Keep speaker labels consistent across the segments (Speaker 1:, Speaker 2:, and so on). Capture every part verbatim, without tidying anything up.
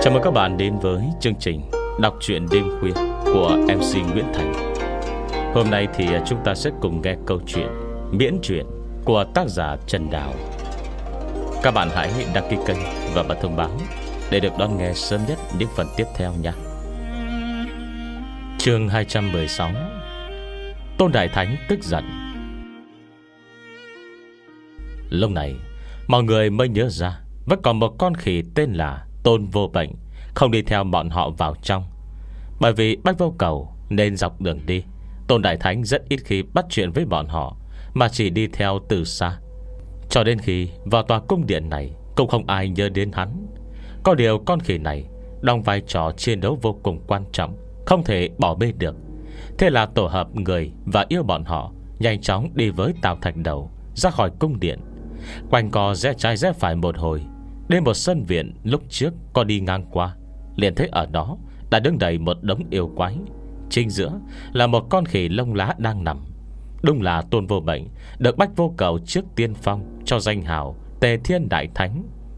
Speaker 1: Chào mừng các bạn đến với chương trình đọc truyện đêm khuya của em xê Nguyễn Thành. Hôm nay thì chúng ta sẽ cùng nghe câu chuyện miễn truyện của tác giả Trần Đào. Các bạn hãy đăng ký kênh và bật thông báo để được đón nghe sớm nhất những phần tiếp theo nhé. Chương hai trăm mười sáu. Tôn Đại Thánh tức giận. Lúc này mọi người mới nhớ ra vẫn còn một con khỉ tên là Tôn Vô Bệnh không đi theo bọn họ vào trong. Bởi vì Bách Vô Cầu nên dọc đường đi, Tôn Đại Thánh rất ít khi bắt chuyện với bọn họ, mà chỉ đi theo từ xa. Cho đến khi vào tòa cung điện này, cũng không ai nhớ đến hắn. Có điều con khỉ này đóng vai trò chiến đấu vô cùng quan trọng, không thể bỏ bê được. Thế là tổ hợp người và yêu bọn họ nhanh chóng đi với Tào Thạch Đầu ra khỏi cung điện, quanh co rẽ trái rẽ phải một hồi, đến một sân viện lúc trước có đi ngang qua, liền thấy ở đó đã đứng đầy một đống yêu quái. Chính giữa là một con khỉ lông lá đang nằm. Đúng là Tôn Vô Bệnh được Bách Vô Cầu trước tiên phong cho danh hào Tề Thiên Đại Thánh.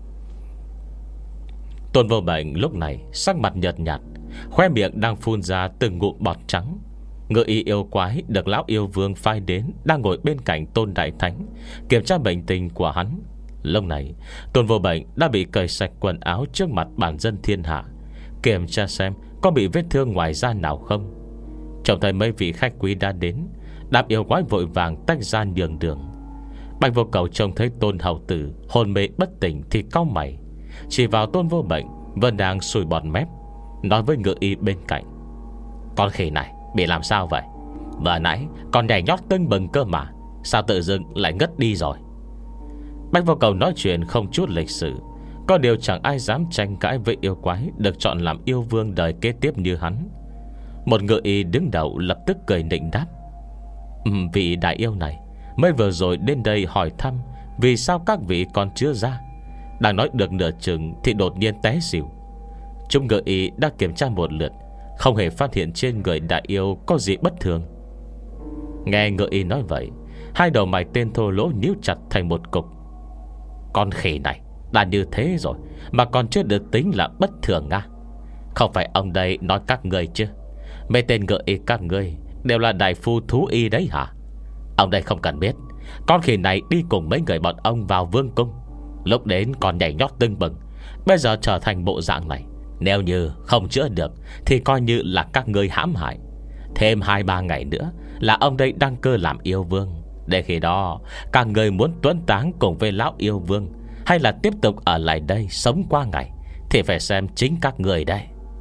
Speaker 1: Tôn Vô Bệnh lúc này sắc mặt nhợt nhạt, khoe miệng đang phun ra từng ngụm bọt trắng. Ngự y yêu quái được lão yêu vương phái đến đang ngồi bên cạnh Tôn Đại Thánh, kiểm tra bệnh tình của hắn. Lúc này Tôn Vô Bệnh đã bị cởi sạch quần áo trước mặt bản dân thiên hạ, kiểm tra xem có bị vết thương ngoài da nào không. Trông thấy mấy vị khách quý đã đến, đám yêu quái vội vàng tách ra nhường đường. Bạch Vô Cầu trông thấy Tôn hầu tử hôn mê bất tỉnh thì cau mày, chỉ vào Tôn Vô Bệnh vẫn đang sùi bọt mép, nói với ngự y bên cạnh: "Con khỉ này bị làm sao vậy? Vừa nãy còn nhảy nhót tưng bừng cơ mà, sao tự dưng lại ngất đi rồi?" Bạch Vô Cầu nói chuyện không chút lịch sự, có điều chẳng ai dám tranh cãi với yêu quái được chọn làm yêu vương đời kế tiếp như hắn. Một ngự y đứng đầu lập tức cười nịnh đáp: ừ, "Vị đại yêu này mới vừa rồi đến đây hỏi thăm vì sao các vị còn chưa ra. Đang nói được nửa chừng thì đột nhiên té xỉu. Chúng ngự y đã kiểm tra một lượt, không hề phát hiện trên người đại yêu có gì bất thường." Nghe ngự y nói vậy, hai đầu mày tên thô lỗ nhíu chặt thành một cục. Con khỉ này đã như thế rồi mà còn chưa được tính là bất thường à? Không phải ông đây nói các người chứ? Mấy tên ngự y các ngươi đều là đại phu thú y đấy hả? Ông đây không cần biết, con khỉ này đi cùng mấy người bọn ông vào vương cung, lúc đến còn nhảy nhót tưng bừng, bây giờ trở thành bộ dạng này. Nếu như không chữa được thì coi như là các ngươi hãm hại. Thêm hai ba ngày nữa là ông đây đăng cơ làm yêu vương. Để khi đó các người muốn tuấn táng cùng với lão yêu vương, hay là tiếp tục ở lại đây sống qua ngày, thì phải xem chính các người đây.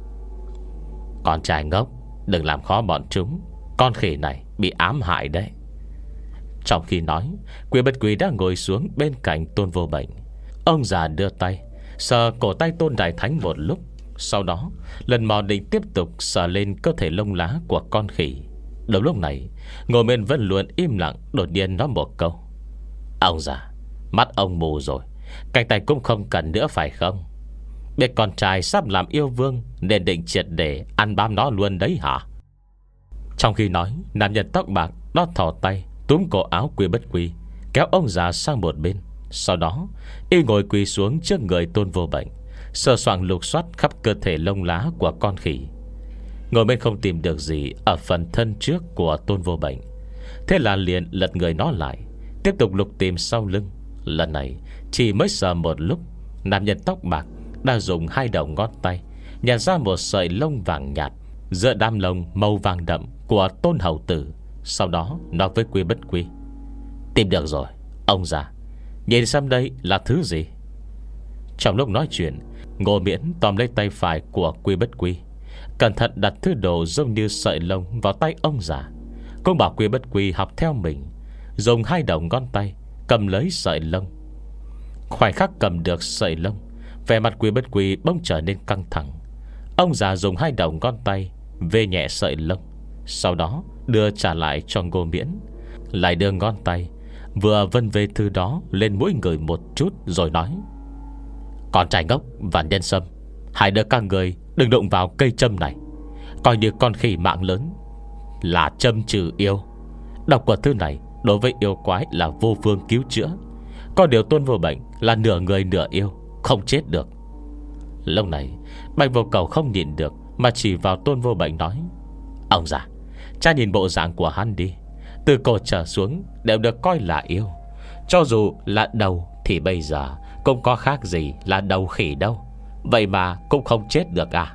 Speaker 1: Con trai ngốc, đừng làm khó bọn chúng. Con khỉ này bị ám hại đấy." Trong khi nói, Quy Bất Quy đã ngồi xuống bên cạnh Tôn Vô Bệnh. Ông già đưa tay sờ cổ tay Tôn Đại Thánh một lúc, sau đó lần mò định tiếp tục sờ lên cơ thể lông lá của con khỉ. Đúng lúc này, ngồi bên vẫn luôn im lặng đột nhiên nói một câu: "Ông già, mắt ông mù rồi, cánh tay cũng không cần nữa phải không? Biết con trai sắp làm yêu vương nên định triệt để ăn bám nó luôn đấy hả?" Trong khi nói, nam nhân tóc bạc đó thò tay túm cổ áo Quy Bất Quy, kéo ông già sang một bên. Sau đó y ngồi quỳ xuống trước người Tôn Vô Bệnh, sờ soạng lục soát khắp cơ thể lông lá của con khỉ. Ngồi bên không tìm được gì ở phần thân trước của Tôn Vô Bệnh, thế là liền lật người nó lại, tiếp tục lục tìm sau lưng. Lần này chỉ mới sờ một lúc, nam nhân tóc bạc đã dùng hai đầu ngón tay nhặt ra một sợi lông vàng nhạt giữa đám lông màu vàng đậm của Tôn hầu tử. Sau đó nói với Quy Bất Quy: "Tìm được rồi, ông già, nhìn xem đây là thứ gì." Trong lúc nói chuyện, Ngô Miễn tóm lấy tay phải của Quy Bất Quy, cẩn thận đặt thứ đồ giống như sợi lông vào tay ông già, cũng bảo Quy Bất Quy học theo mình, dùng hai đầu ngón tay cầm lấy sợi lông. Khoảnh khắc cầm được sợi lông, vẻ mặt Quy Bất Quy bỗng trở nên căng thẳng. Ông già dùng hai đầu ngón tay vê nhẹ sợi lông, sau đó đưa trả lại cho Ngô Miễn, lại đưa ngón tay vừa vân về thứ đó lên mũi người một chút, rồi nói: "Con trai ngốc và nhân sâm, hai đứa các người đừng đụng vào cây châm này. Coi như con khỉ mạng lớn là châm trừ yêu. Độc của thứ này đối với yêu quái là vô phương cứu chữa. Có điều Tôn Vô Bệnh là nửa người nửa yêu, không chết được." Lúc này Bạch Vô Cầu không nhìn được mà chỉ vào Tôn Vô Bệnh nói: Ông già, cha nhìn bộ dạng của hắn đi, từ cổ trở xuống đều được coi là yêu. Cho dù là đầu thì bây giờ cũng có khác gì là đầu khỉ đâu. Vậy mà cũng không chết được à?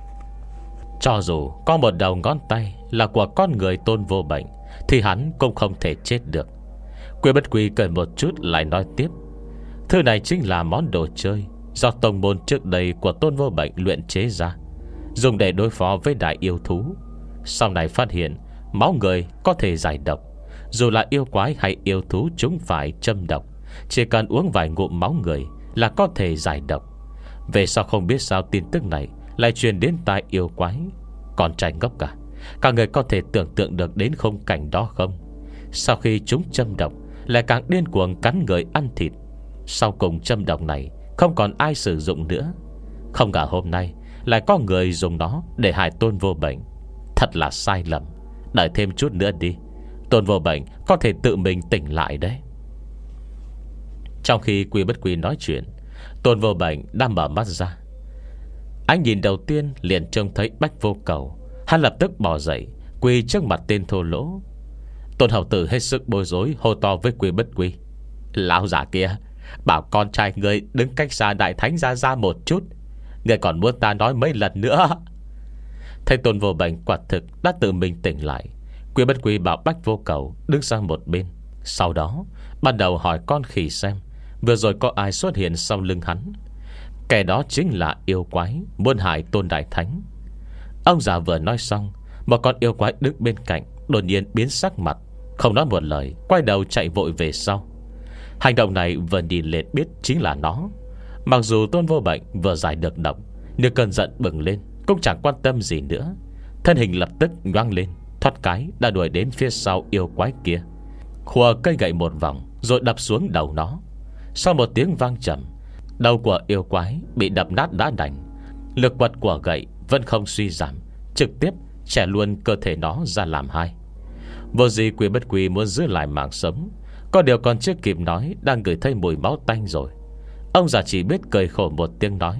Speaker 1: Cho dù có một đầu ngón tay là của con người Tôn Vô Bệnh thì hắn cũng không thể chết được. Quy Bất Quy cười một chút lại nói tiếp: Thứ này chính là món đồ chơi do tông môn trước đây của Tôn Vô Bệnh luyện chế ra, dùng để đối phó với đại yêu thú. Sau này phát hiện máu người có thể giải độc. Dù là yêu quái hay yêu thú chúng phải châm độc, chỉ cần uống vài ngụm máu người là có thể giải độc. Về sau không biết sao tin tức này lại truyền đến tai yêu quái. Còn trai ngốc cả, cả người có thể tưởng tượng được đến khung cảnh đó không? Sau khi chúng châm độc lại càng điên cuồng cắn người ăn thịt. Sau cùng châm độc này không còn ai sử dụng nữa. Không ngờ hôm nay lại có người dùng nó để hại Tôn Vô Bệnh. Thật là sai lầm. Đợi thêm chút nữa đi, Tôn Vô Bệnh có thể tự mình tỉnh lại đấy. Trong khi Quy Bất Quy nói chuyện, Tôn Vô Bệnh đang mở mắt ra. Anh nhìn đầu tiên liền trông thấy Bách Vô Cầu. Hắn lập tức bỏ dậy, quỳ trước mặt tên thô lỗ. Tôn hầu tử hết sức bối rối, hô to với Quy Bất Quy: Lão giả kia, bảo con trai người đứng cách xa Đại Thánh Gia Gia một chút. Người còn muốn ta nói mấy lần nữa? Thấy Tôn Vô Bệnh quả thực đã tự mình tỉnh lại, Quy Bất Quy bảo Bách Vô Cầu đứng sang một bên. Sau đó bắt đầu hỏi con khỉ xem vừa rồi có ai xuất hiện sau lưng hắn. Kẻ đó chính là yêu quái muốn hại Tôn Đại Thánh. Ông già vừa nói xong, một con yêu quái đứng bên cạnh đột nhiên biến sắc mặt, không nói một lời, quay đầu chạy vội về sau. Hành động này vừa nhìn lên biết chính là nó. Mặc dù Tôn Vô Bệnh vừa giải được độc, nhưng cơn giận bừng lên cũng chẳng quan tâm gì nữa. Thân hình lập tức nhoáng lên, thoát cái đã đuổi đến phía sau yêu quái kia, khua cây gậy một vòng rồi đập xuống đầu nó. Sau một tiếng vang trầm, đầu của yêu quái bị đập nát đã đành. Lực quật của gậy vẫn không suy giảm, trực tiếp chẻ luôn cơ thể nó ra làm hai. Vô gì Quy Bất Quy muốn giữ lại mạng sống, có điều còn chưa kịp nói đang ngửi thấy mùi máu tanh rồi. Ông già chỉ biết cười khổ một tiếng nói: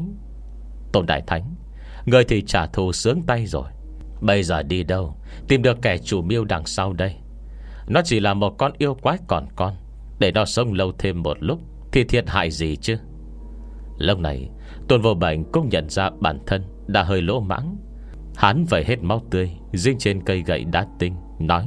Speaker 1: Tôn Đại Thánh, người thì trả thù sướng tay rồi. Bây giờ đi đâu tìm được kẻ chủ mưu đằng sau đây? Nó chỉ là một con yêu quái còn con, để nó sống lâu thêm một lúc thì thiệt hại gì chứ? Lúc này Tôn Vô Bệnh cũng nhận ra bản thân đã hơi lỗ mãng. Hắn vẩy hết máu tươi dính trên cây gậy đá tinh, nói: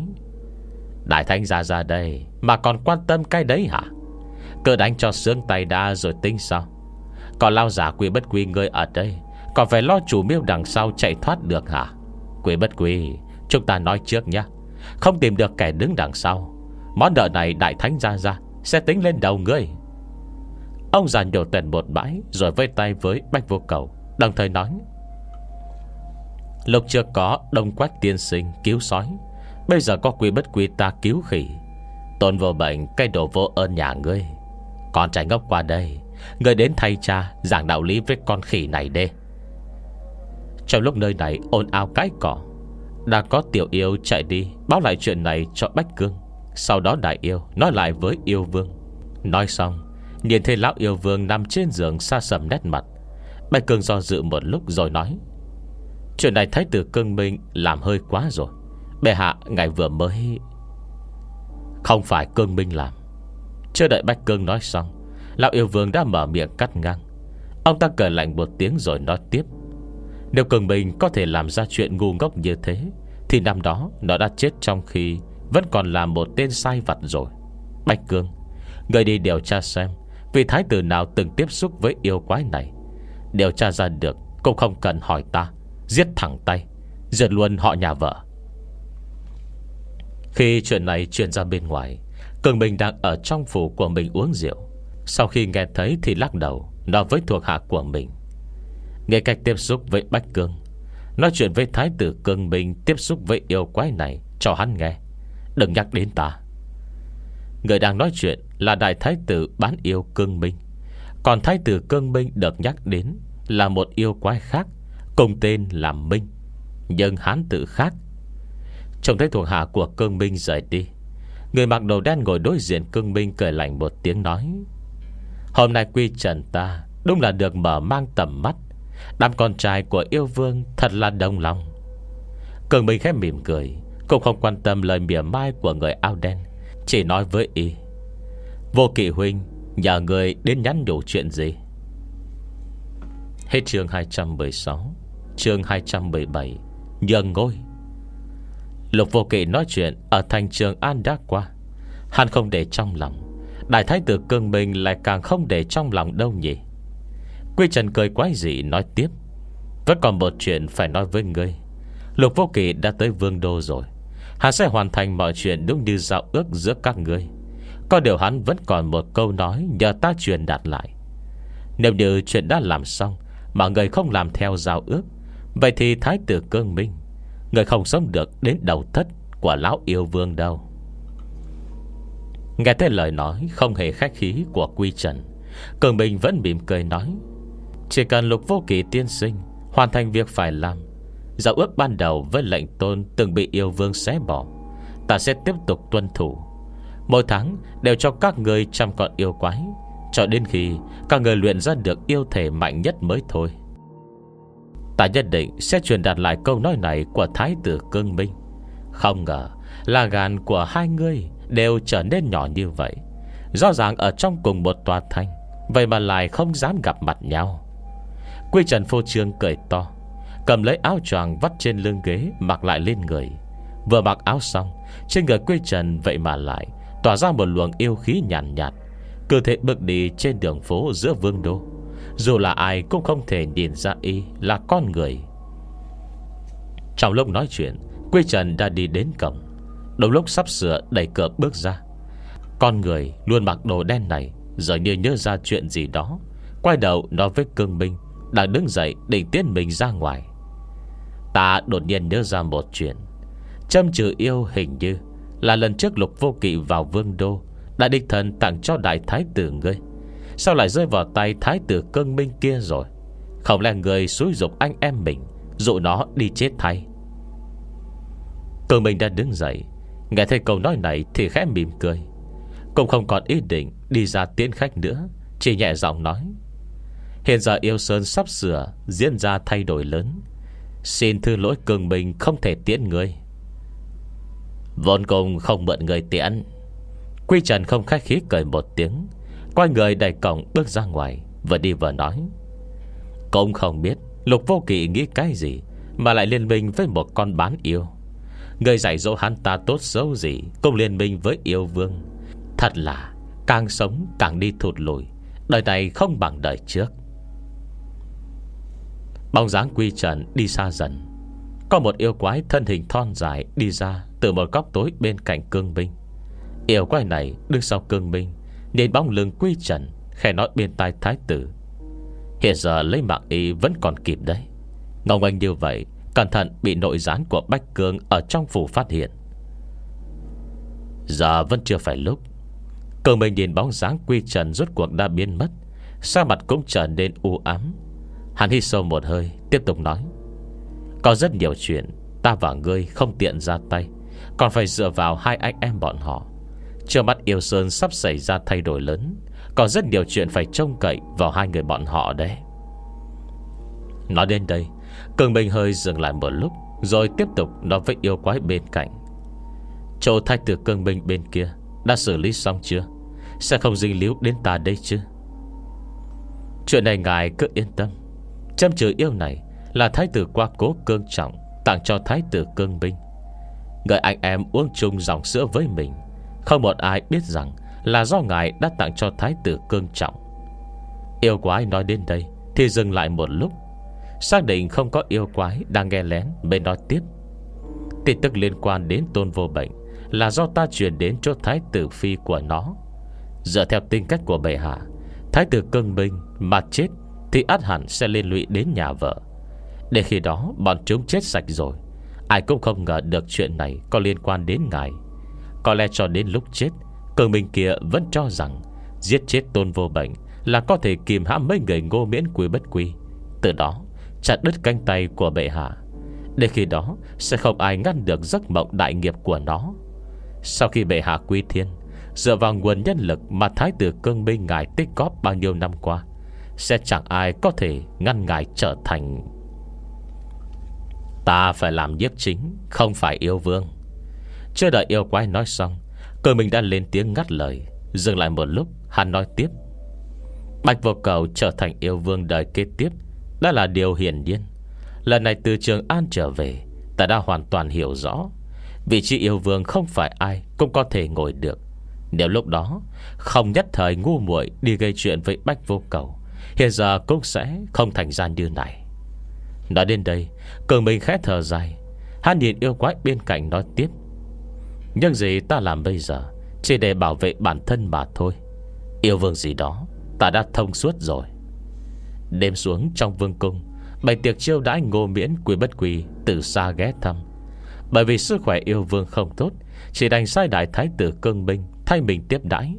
Speaker 1: Đại Thánh Gia ra đây mà còn quan tâm cái đấy hả? Cứ đánh cho sướng tay đã rồi tính sao? Còn lao giả Quy Bất Quy ngươi ở đây còn phải lo chủ mưu đằng sau chạy thoát được hả? Quy Bất Quy, chúng ta nói trước nhé, không tìm được kẻ đứng đằng sau, món nợ này Đại Thánh Gia ra sẽ tính lên đầu ngươi. Ông già nhổ tèn một bãi rồi vây tay với Bách Vô Cầu, đồng thời nói: Lúc chưa có Đông Quách tiên sinh cứu sói, bây giờ có Quy Bất Quy ta cứu khỉ. Tôn Vô Bệnh, cái đồ vô ơn nhà ngươi, con trai ngốc qua đây, ngươi đến thay cha giảng đạo lý với con khỉ này đê. Trong lúc nơi này ồn ào cái cỏ, đã có tiểu yêu chạy đi báo lại chuyện này cho Bách Cương. Sau đó đại yêu nói lại với yêu vương. Nói xong, nhìn thấy lão yêu vương nằm trên giường xa sầm nét mặt. Bách Cương do dự một lúc rồi nói: Chuyện này Thái tử Cương Minh làm hơi quá rồi. Bệ hạ ngài vừa mới... Không phải Cương Minh làm. Chưa đợi Bách Cương nói xong, lão yêu vương đã mở miệng cắt ngang. Ông ta cười lạnh một tiếng rồi nói tiếp: Nếu Cương Minh có thể làm ra chuyện ngu ngốc như thế thì năm đó nó đã chết trong khi vẫn còn là một tên sai vặt rồi. Bách Cương, người đi điều tra xem vị thái tử nào từng tiếp xúc với yêu quái này. Điều tra ra được cũng không cần hỏi ta, giết thẳng tay, diệt luôn họ nhà vợ. Khi chuyện này truyền ra bên ngoài, Cương Minh đang ở trong phủ của mình uống rượu. Sau khi nghe thấy thì lắc đầu, nói với thuộc hạ của mình: Nghe cách tiếp xúc với Bách Cương, nói chuyện với thái tử Cương Minh tiếp xúc với yêu quái này cho hắn nghe, đừng nhắc đến ta. Người đang nói chuyện là đại thái tử bán yêu Cương Minh, còn thái tử Cương Minh được nhắc đến là một yêu quái khác, cùng tên là Minh, nhưng hán tự khác. Trông thấy thuộc hạ của Cương Minh rời đi, người mặc đồ đen ngồi đối diện Cương Minh cười lạnh một tiếng nói: Hôm nay quy trần ta đúng là được mở mang tầm mắt. Đám con trai của yêu vương thật là đồng lòng. Cường Minh khẽ mỉm cười, cũng không quan tâm lời mỉa mai của người áo đen, chỉ nói với y: Vô Kỵ huynh, nhờ người đến nhắn nhủ chuyện gì? Hết chương hai trăm mười sáu. Chương hai trăm mười bảy, nhường ngôi. Lục Vô Kỵ nói chuyện ở thành Trường An đã qua, hắn không để trong lòng. Đại thái tử Cương Minh lại càng không để trong lòng đâu nhỉ. Quy Trần cười quái dị nói tiếp: Vẫn còn một chuyện phải nói với ngươi. Lục Vô Kỵ đã tới Vương Đô rồi, hắn sẽ hoàn thành mọi chuyện đúng như giao ước giữa các ngươi. Có điều hắn vẫn còn một câu nói nhờ ta truyền đạt lại. Nếu như chuyện đã làm xong mà người không làm theo giao ước, vậy thì thái tử Cương Minh, người không sống được đến đầu thất của lão yêu vương đâu. Nghe thấy lời nói không hề khách khí của Quy Trần, Cương Minh vẫn mỉm cười nói: Chỉ cần Lục Vô Kỵ tiên sinh hoàn thành việc phải làm, giao ước ban đầu với lệnh tôn từng bị yêu vương xé bỏ, ta sẽ tiếp tục tuân thủ. Mỗi tháng đều cho các người trăm con yêu quái, cho đến khi các người luyện ra được yêu thể mạnh nhất mới thôi. Ta nhất định sẽ truyền đạt lại câu nói này của thái tử Cương Minh. Không ngờ là gan của hai người đều trở nên nhỏ như vậy. Rõ ràng ở trong cùng một tòa thành, vậy mà lại không dám gặp mặt nhau. Quy Trần phô trương cười to, cầm lấy áo choàng vắt trên lưng ghế mặc lại lên người. Vừa mặc áo xong, trên người Quy Trần vậy mà lại tỏa ra một luồng yêu khí nhàn nhạt, nhạt. Cơ thể bước đi trên đường phố giữa Vương Đô, dù là ai cũng không thể nhìn ra y là con người. Trong lúc nói chuyện, Quy Trần đã đi đến cổng. Đúng lúc sắp sửa đẩy cửa bước ra, con người luôn mặc đồ đen này dường như nhớ ra chuyện gì đó, quay đầu nói với Cương Minh đang đứng dậy định tiến mình ra ngoài: Ta đột nhiên nhớ ra một chuyện. Châm trừ yêu hình như là lần trước Lục Vô Kỵ vào Vương Đô đã đích thân tặng cho đại thái tử ngươi, sao lại rơi vào tay thái tử Cương Minh kia rồi? Không lẽ người xúi giục anh em mình, dụ nó đi chết thay? Cương Minh đã đứng dậy, nghe thấy câu nói này thì khẽ mỉm cười, cũng không còn ý định đi ra tiễn khách nữa, chỉ nhẹ giọng nói: Hiện giờ Yêu Sơn sắp sửa diễn ra thay đổi lớn, xin thư lỗi Cương Minh không thể tiễn người. Vốn cùng không mượn người tiễn. Quy Trần không khách khí cười một tiếng, quay người đẩy cổng bước ra ngoài, vừa đi vừa nói: Cũng không biết Lục Vô Kỵ nghĩ cái gì mà lại liên minh với một con bán yêu. Người dạy dỗ hắn ta tốt xấu gì cũng liên minh với yêu vương. Thật là càng sống càng đi thụt lùi, đời này không bằng đời trước. Bóng dáng Quy Trần đi xa dần. Có một yêu quái thân hình thon dài đi ra từ một góc tối bên cạnh Cương Minh. Yêu quái này đứng sau Cương Minh, nhìn bóng lưng Quy Trần, khẽ nói bên tai thái tử: Hiện giờ lấy mạng y vẫn còn kịp đấy. Ngông anh như vậy, cẩn thận bị nội gián của Bách Cương ở trong phủ phát hiện. Giờ vẫn chưa phải lúc. Cương Minh nhìn bóng dáng Quy Trần rốt cuộc đã biến mất, sắc mặt cũng trở nên u ám. Hắn hít sâu một hơi, tiếp tục nói: Có rất nhiều chuyện ta và ngươi không tiện ra tay, còn phải dựa vào hai anh em bọn họ. Trước mắt Yêu Sơn sắp xảy ra thay đổi lớn, còn rất nhiều chuyện phải trông cậy vào hai người bọn họ đấy. Nói đến đây, Cương Minh hơi dừng lại một lúc, rồi tiếp tục nói với yêu quái bên cạnh: Chỗ thái tử Cương Minh bên kia đã xử lý xong chưa? Sẽ không dính líu đến ta đây chứ? Chuyện này ngài cứ yên tâm. Châm trừ yêu này là thái tử qua cố Cương Trọng tặng cho thái tử Cương Minh. Người anh em uống chung dòng sữa với mình, không một ai biết rằng là do ngài đã tặng cho thái tử Cương Trọng. Yêu quái nói đến đây thì dừng lại một lúc, xác định không có yêu quái đang nghe lén, mới nói tiếp: Tin tức liên quan đến Tôn Vô Bệnh là do ta truyền đến cho thái tử phi của nó. Dựa theo tính cách của bệ hạ, thái tử Cương Minh mà chết thì ắt hẳn sẽ liên lụy đến nhà vợ. Để khi đó bọn chúng chết sạch rồi, ai cũng không ngờ được chuyện này có liên quan đến ngài. Có lẽ cho đến lúc chết, Cương Minh kia vẫn cho rằng giết chết Tôn Vô Bệnh là có thể kìm hãm mấy người ngô miễn quý bất quý, từ đó chặt đứt cánh tay của bệ hạ. Để khi đó sẽ không ai ngăn được giấc mộng đại nghiệp của nó. Sau khi bệ hạ quy thiên, dựa vào nguồn nhân lực mà thái tử Cương Minh ngài tích góp bao nhiêu năm qua, sẽ chẳng ai có thể ngăn ngài trở thành. Ta phải làm nhiếp chính, không phải yêu vương. Chưa đợi yêu quái nói xong, Cường Minh đã lên tiếng ngắt lời. Dừng lại một lúc, hắn nói tiếp: Bạch Vô Cầu trở thành yêu vương đời kế tiếp đã là điều hiển nhiên. Lần này từ Trường An trở về, ta đã hoàn toàn hiểu rõ vị trí yêu vương không phải ai cũng có thể ngồi được. Nếu lúc đó không nhất thời ngu muội đi gây chuyện với Bạch Vô Cầu, hiện giờ cũng sẽ không thành ra như này. Nói đến đây, Cường Minh khẽ thở dài. Hắn nhìn yêu quái bên cạnh nói tiếp: Nhưng gì ta làm bây giờ chỉ để bảo vệ bản thân mà thôi. Yêu vương gì đó ta đã thông suốt rồi. Đêm xuống trong vương cung, bày tiệc chiêu đãi Ngô Miễn, Quý Bất Quỳ từ xa ghé thăm. Bởi vì sức khỏe yêu vương không tốt, chỉ đành sai đại thái tử Cương Minh thay mình tiếp đãi.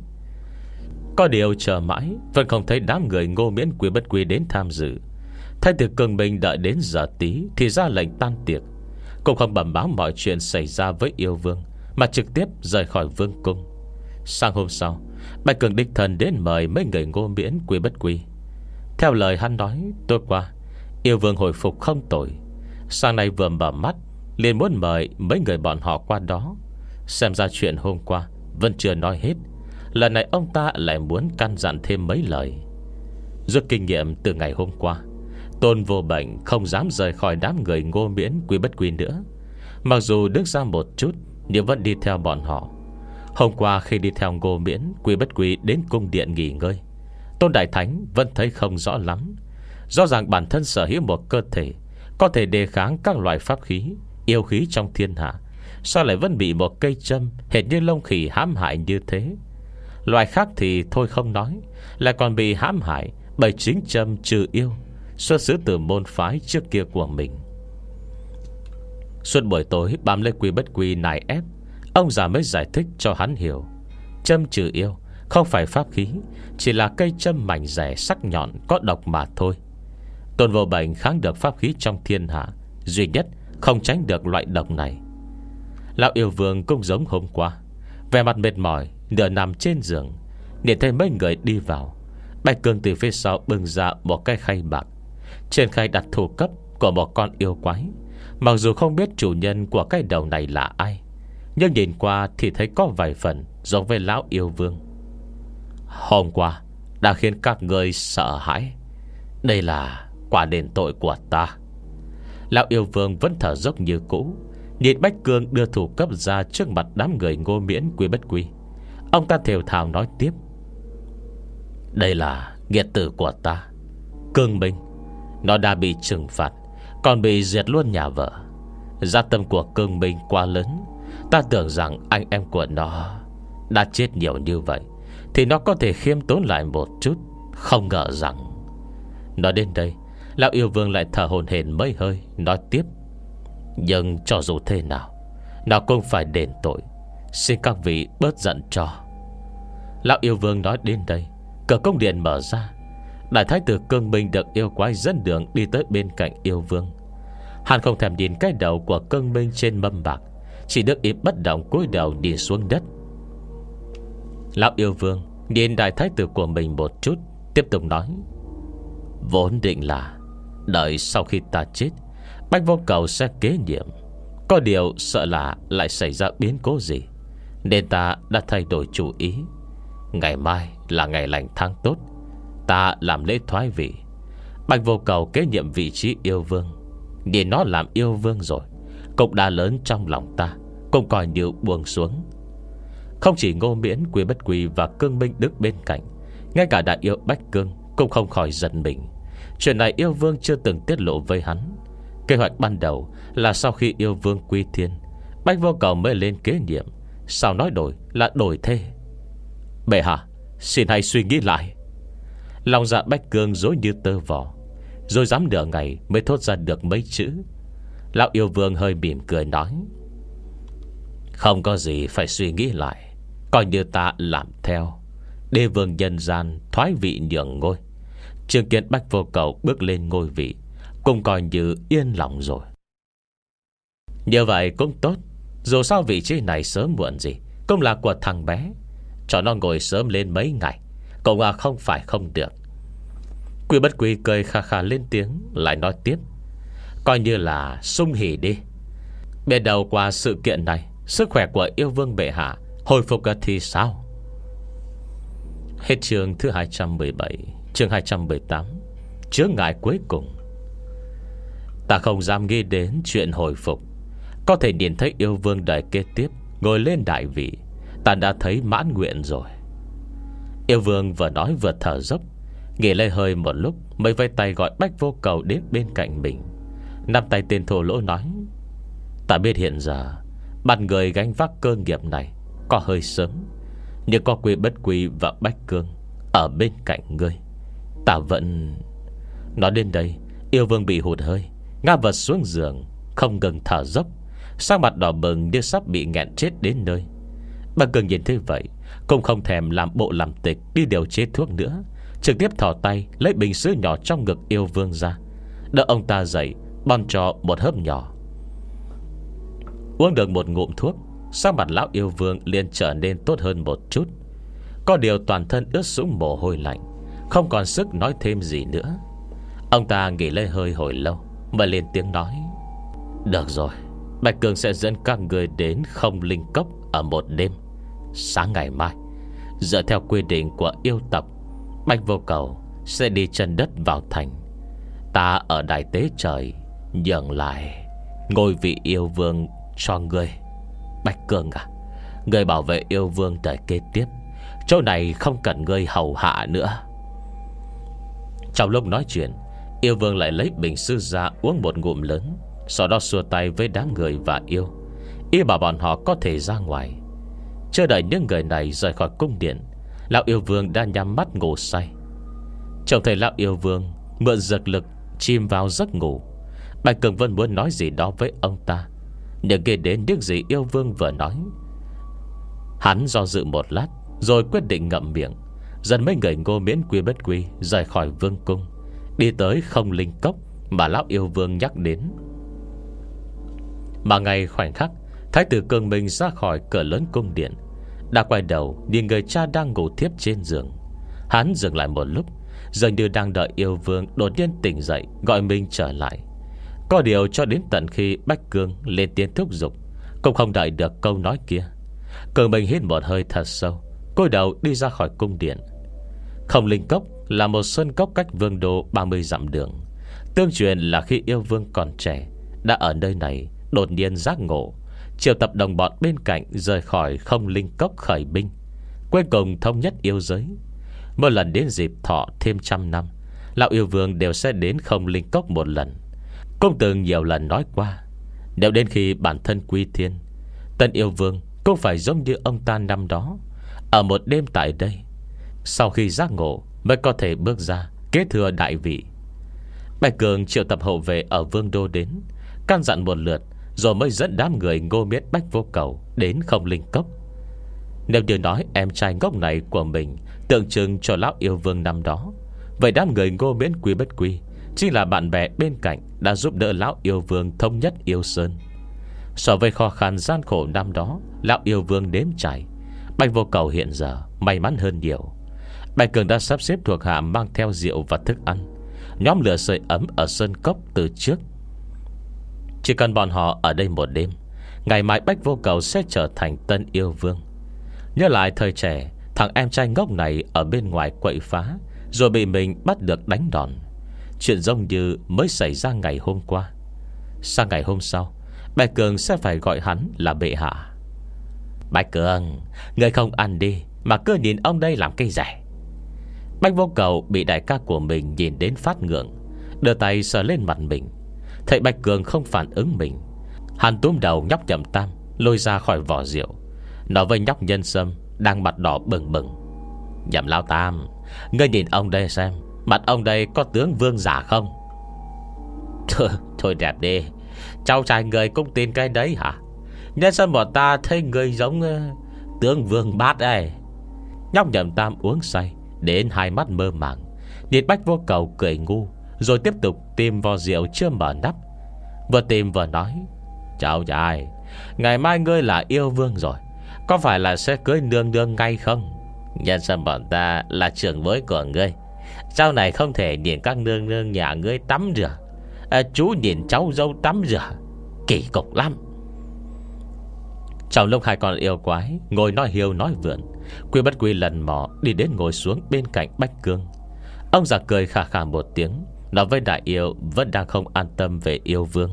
Speaker 1: Có điều chờ mãi vẫn không thấy đám người Ngô Miễn, Quý Bất Quỳ đến tham dự. Thái tử Cương Minh đợi đến giờ tí thì ra lệnh tan tiệc, cũng không bẩm báo mọi chuyện xảy ra với yêu vương, mà trực tiếp rời khỏi vương cung. Sang hôm sau, Bạch Cường đích thân đến mời mấy người Ngô Miễn, Quý Bất Quỳ. Theo lời hắn nói, tối qua yêu vương hồi phục không tồi. Sáng nay vừa mở mắt liền muốn mời mấy người bọn họ qua đó. Xem ra chuyện hôm qua vẫn chưa nói hết, lần này ông ta lại muốn căn dặn thêm mấy lời. Rút kinh nghiệm từ ngày hôm qua, Tôn Vô Bệnh không dám rời khỏi đám người Ngô Miễn, Quý Bất Quỳ nữa. Mặc dù đứng ra một chút, nhưng vẫn đi theo bọn họ. Hôm qua khi đi theo Ngô Miễn, Quý Bất Quỳ đến cung điện nghỉ ngơi, Tôn Đại Thánh vẫn thấy không rõ lắm. Rõ ràng bản thân sở hữu một cơ thể có thể đề kháng các loại pháp khí, yêu khí trong thiên hạ, sao lại vẫn bị một cây châm hệt như lông khỉ hãm hại như thế? Loài khác thì thôi không nói, lại còn bị hãm hại bởi chính châm trừ yêu xuất xứ từ môn phái trước kia của mình. Suốt buổi tối bám lấy Quý Bất Quỳ nài ép, ông già mới giải thích cho hắn hiểu. Châm trừ yêu không phải pháp khí, chỉ là cây châm mảnh rẻ sắc nhọn có độc mà thôi. Tôn Vô Bệnh kháng được pháp khí trong thiên hạ, duy nhất không tránh được loại độc này. Lão yêu vương cũng giống hôm qua, vẻ mặt mệt mỏi, nửa nằm trên giường. Nhìn thấy mấy người đi vào, Bạch Cường từ phía sau bưng ra một cái khay bạc. Trên khay đặt thủ cấp của một con yêu quái. Mặc dù không biết chủ nhân của cái đầu này là ai, nhưng nhìn qua thì thấy có vài phần giống với lão yêu vương. Hôm qua đã khiến các ngươi sợ hãi, đây là quả đền tội của ta. Lão yêu vương vẫn thở dốc như cũ, nhìn Bách Cương đưa thủ cấp ra trước mặt đám người Ngô Miễn, Quý Bất Quỳ. Ông ta thều thào nói tiếp: Đây là nghiệt tử của ta, Cương Minh. Nó đã bị trừng phạt, còn bị diệt luôn nhà vợ. Gia tâm của Cương Minh quá lớn, ta tưởng rằng anh em của nó đã chết nhiều như vậy thì nó có thể khiêm tốn lại một chút, không ngờ rằng. Nói đến đây, lão yêu vương lại thở hổn hển mấy hơi, nói tiếp: Nhưng cho dù thế nào, nó cũng phải đền tội, xin các vị bớt giận cho. Lão yêu vương nói đến đây, cửa cung điện mở ra. Đại thái tử Cương Minh được yêu quái dẫn đường đi tới bên cạnh yêu vương. Hắn không thèm nhìn cái đầu của Cương Minh trên mâm bạc, chỉ được im bất động cúi đầu nhìn xuống đất. Lão yêu vương nhìn đại thái tử của mình một chút, tiếp tục nói: Vốn định là đợi sau khi ta chết, Bạch Vô Cầu sẽ kế nhiệm. Có điều sợ là lại xảy ra biến cố gì, nên ta đã thay đổi chủ ý. Ngày mai là ngày lành tháng tốt, ta làm lễ thoái vị. Bạch Vô Cầu kế nhiệm vị trí yêu vương. Nhìn nó làm yêu vương rồi, cũng đã lớn trong lòng ta, cũng coi như buông xuống. Không chỉ Ngô Miễn, Quý Bất Quỳ và Cương Minh đứng bên cạnh, ngay cả đại yêu Bách Cương cũng không khỏi giận mình. Chuyện này yêu vương chưa từng tiết lộ với hắn. Kế hoạch ban đầu là sau khi yêu vương quy thiên, Bạch Vô Cầu mới lên kế nhiệm. Sao nói đổi là đổi thế? Bệ hạ, xin hãy suy nghĩ lại. Lòng dạ Bách Cương dối như tơ vò, rồi dám nửa ngày mới thốt ra được mấy chữ. Lão yêu vương hơi mỉm cười nói: Không có gì phải suy nghĩ lại, coi như ta làm theo. Đế vương nhân gian thoái vị nhường ngôi, chứng kiến Bạch Vô Cầu bước lên ngôi vị, cũng coi như yên lòng rồi. Như vậy cũng tốt, dù sao vị trí này sớm muộn gì cũng là của thằng bé. Cho nó ngồi sớm lên mấy ngày cũng không phải không được. Quy Bất Quy cười khà khà lên tiếng, lại nói tiếp: Coi như là sung hỉ đi. Biết đầu qua sự kiện này, sức khỏe của yêu vương bệ hạ hồi phục thì sao? Hết chương thứ hai trăm mười bảy. Chương hai trăm mười tám. Chướng ngại cuối cùng. Ta không dám nghĩ đến chuyện hồi phục. Có thể nhìn thấy yêu vương đời kế tiếp ngồi lên đại vị, ta đã thấy mãn nguyện rồi. Yêu vương vừa nói vừa thở dốc, nghỉ lấy hơi một lúc mới vây tay gọi Bách Vô Cầu đến bên cạnh mình. Nắm tay tên thô lỗ nói: Ta biết hiện giờ bắt người gánh vác cơ nghiệp này có hơi sớm, nhưng có Quy Bất Quy và Bách Cương ở bên cạnh ngươi, ta vẫn... Nói đến đây, yêu vương bị hụt hơi, ngã vật xuống giường, không ngừng thở dốc, sắc mặt đỏ bừng như sắp bị nghẹn chết đến nơi. Bách Cương nhìn thấy vậy cũng không thèm làm bộ làm tịch đi điều chế thuốc nữa, trực tiếp thò tay lấy bình sứ nhỏ trong ngực yêu vương ra, đỡ ông ta dậy, bon cho một hớp nhỏ. Uống được một ngụm thuốc, sắc mặt lão yêu vương liền trở nên tốt hơn một chút. Có điều toàn thân ướt sũng mồ hôi lạnh, không còn sức nói thêm gì nữa. Ông ta nghỉ lấy hơi hồi lâu mới lên tiếng nói: Được rồi, Bạch Cường sẽ dẫn các người đến Không Linh Cốc ở một đêm. Sáng ngày mai, dựa theo quy định của yêu tộc, Bạch Vô Cầu sẽ đi chân đất vào thành. Ta ở Đại Tế Trời nhường lại ngôi vị yêu vương cho ngươi. Bạch Cường à, ngươi bảo vệ yêu vương đời kế tiếp, chỗ này không cần ngươi hầu hạ nữa. Trong lúc nói chuyện, yêu vương lại lấy bình sứ ra uống một ngụm lớn, sau đó xua tay với đám người và yêu, ý bảo bọn họ có thể ra ngoài. Chưa đợi những người này rời khỏi cung điện, lão yêu vương đã nhắm mắt ngủ say. Trông thấy lão yêu vương mượn dược lực chìm vào giấc ngủ, Bạch Cường Vân muốn nói gì đó với ông ta, nhưng nghe đến những gì yêu vương vừa nói, hắn do dự một lát rồi quyết định ngậm miệng, dần mấy người Ngô Miễn Quy Bất Quy rời khỏi vương cung, đi tới Không Linh Cốc mà lão yêu vương nhắc đến. Mà ngay khoảnh khắc Thái tử Cường Minh ra khỏi cửa lớn cung điện, đã quay đầu nhìn người cha đang ngủ thiếp trên giường. Hắn dừng lại một lúc, dường như đang đợi yêu vương đột nhiên tỉnh dậy gọi mình trở lại. Có điều cho đến tận khi Bách Cương lên tiếng thúc giục, cũng không đợi được câu nói kia. Cường Minh hít một hơi thật sâu, cúi đầu đi ra khỏi cung điện. Không Linh Cốc là một sơn cốc cách vương đô ba mươi dặm đường. Tương truyền là khi yêu vương còn trẻ, đã ở nơi này đột nhiên giác ngộ, triệu tập đồng bọn bên cạnh rời khỏi Không Linh Cốc khởi binh, cuối cùng thống nhất yêu giới. Mỗi lần đến dịp thọ thêm trăm năm, lão yêu vương đều sẽ đến Không Linh Cốc một lần. Cũng từng nhiều lần nói qua, nếu đến khi bản thân quy thiên, tân yêu vương cũng phải giống như ông ta năm đó, ở một đêm tại đây, sau khi giác ngộ mới có thể bước ra kế thừa đại vị. Bạch Cường triệu tập hậu vệ ở vương đô đến, căn dặn một lượt, rồi mới dẫn đám người Ngô Miễn Bách Vô Cầu đến Không Linh Cốc. Nếu như nói em trai ngốc này của mình tượng trưng cho lão yêu vương năm đó, vậy đám người Ngô Miễn Quy Bất Quy chính là bạn bè bên cạnh đã giúp đỡ lão yêu vương thống nhất yêu sơn. So với khó khăn gian khổ năm đó lão yêu vương nếm trải, Bạch Vô Cầu hiện giờ may mắn hơn nhiều. Bạch Cường đã sắp xếp thuộc hạ mang theo rượu và thức ăn, nhóm lửa sưởi ấm ở sơn cốc từ trước. Chỉ cần bọn họ ở đây một đêm, ngày mai Bách Vô Cầu sẽ trở thành tân yêu vương. Nhớ lại thời trẻ, thằng em trai ngốc này ở bên ngoài quậy phá, rồi bị mình bắt được đánh đòn. Chuyện giống như mới xảy ra ngày hôm qua. Sang ngày hôm sau, Bạch Cường sẽ phải gọi hắn là bệ hạ. Bạch Cường, người không ăn đi mà cứ nhìn ông đây làm cây rẻ. Bách Vô Cầu bị đại ca của mình nhìn đến phát ngượng, đưa tay sờ lên mặt mình. Thấy Bạch Cường không phản ứng mình, hắn túm đầu nhóc Nhậm Tam lôi ra khỏi vỏ rượu, nói với nhóc Nhân Sâm đang mặt đỏ bừng bừng: Nhậm Lão Tam, ngươi nhìn ông đây xem, mặt ông đây có tướng vương giả không? Thôi, thôi đẹp đi, cháu trai người cũng tin cái đấy hả? Nhân Sâm bọn ta thấy người giống uh, tướng vương bát ấy. Nhóc Nhậm Tam uống say đến hai mắt mơ màng, nhìn Bách Vô Cầu cười ngu, rồi tiếp tục tìm vò rượu chưa mở nắp. Vừa tìm vừa nói: Cháu trai, ngày mai ngươi là yêu vương rồi, có phải là sẽ cưới nương nương ngay không? Nhân Sâm bọn ta là trưởng bối của ngươi, Sau này không thể nhìn các nương nương nhà ngươi tắm rửa, à, chú nhìn cháu dâu tắm rửa, kỳ cục lắm. Trong lúc hai con yêu quái ngồi nói hiêu nói vượn, Quy Bất Quy lần mò đi đến ngồi xuống bên cạnh Bách Cương. Ông già cười khà khà một tiếng, nói với đại yêu vẫn đang không an tâm về yêu vương.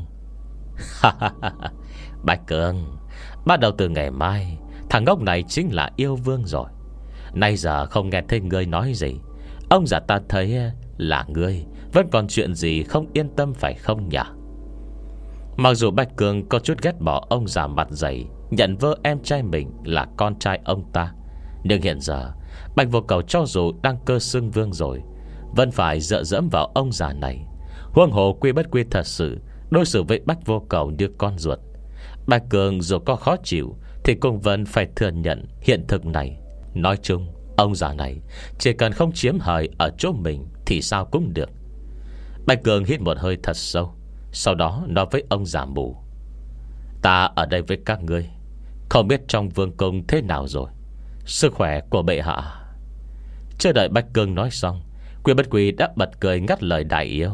Speaker 1: Bách Cương, bắt đầu từ ngày mai, thằng ngốc này chính là yêu vương rồi. Nay giờ không nghe thấy ngươi nói gì, ông già ta thấy là ngươi vẫn còn chuyện gì không yên tâm phải không nhỉ? Mặc dù Bạch Cương có chút ghét bỏ ông già mặt dày nhận vơ em trai mình là con trai ông ta, nhưng hiện giờ Bạch Vô Cầu cho dù đang cơ xưng vương rồi, vẫn phải dựa dẫm vào ông già này. Huống hồ Quy Bất Quy thật sự đối xử với Bạch Vô Cầu như con ruột. Bạch Cương dù có khó chịu thì cũng vẫn phải thừa nhận hiện thực này. Nói chung ông già này chỉ cần không chiếm hời ở chỗ mình thì sao cũng được. Bạch Cương hít một hơi thật sâu, sau đó nói với ông già mù: Ta ở đây với các ngươi, không biết trong vương cung thế nào rồi, sức khỏe của bệ hạ. Chưa đợi Bạch Cương nói xong, Quy Bất Quy đã bật cười ngắt lời đại yêu.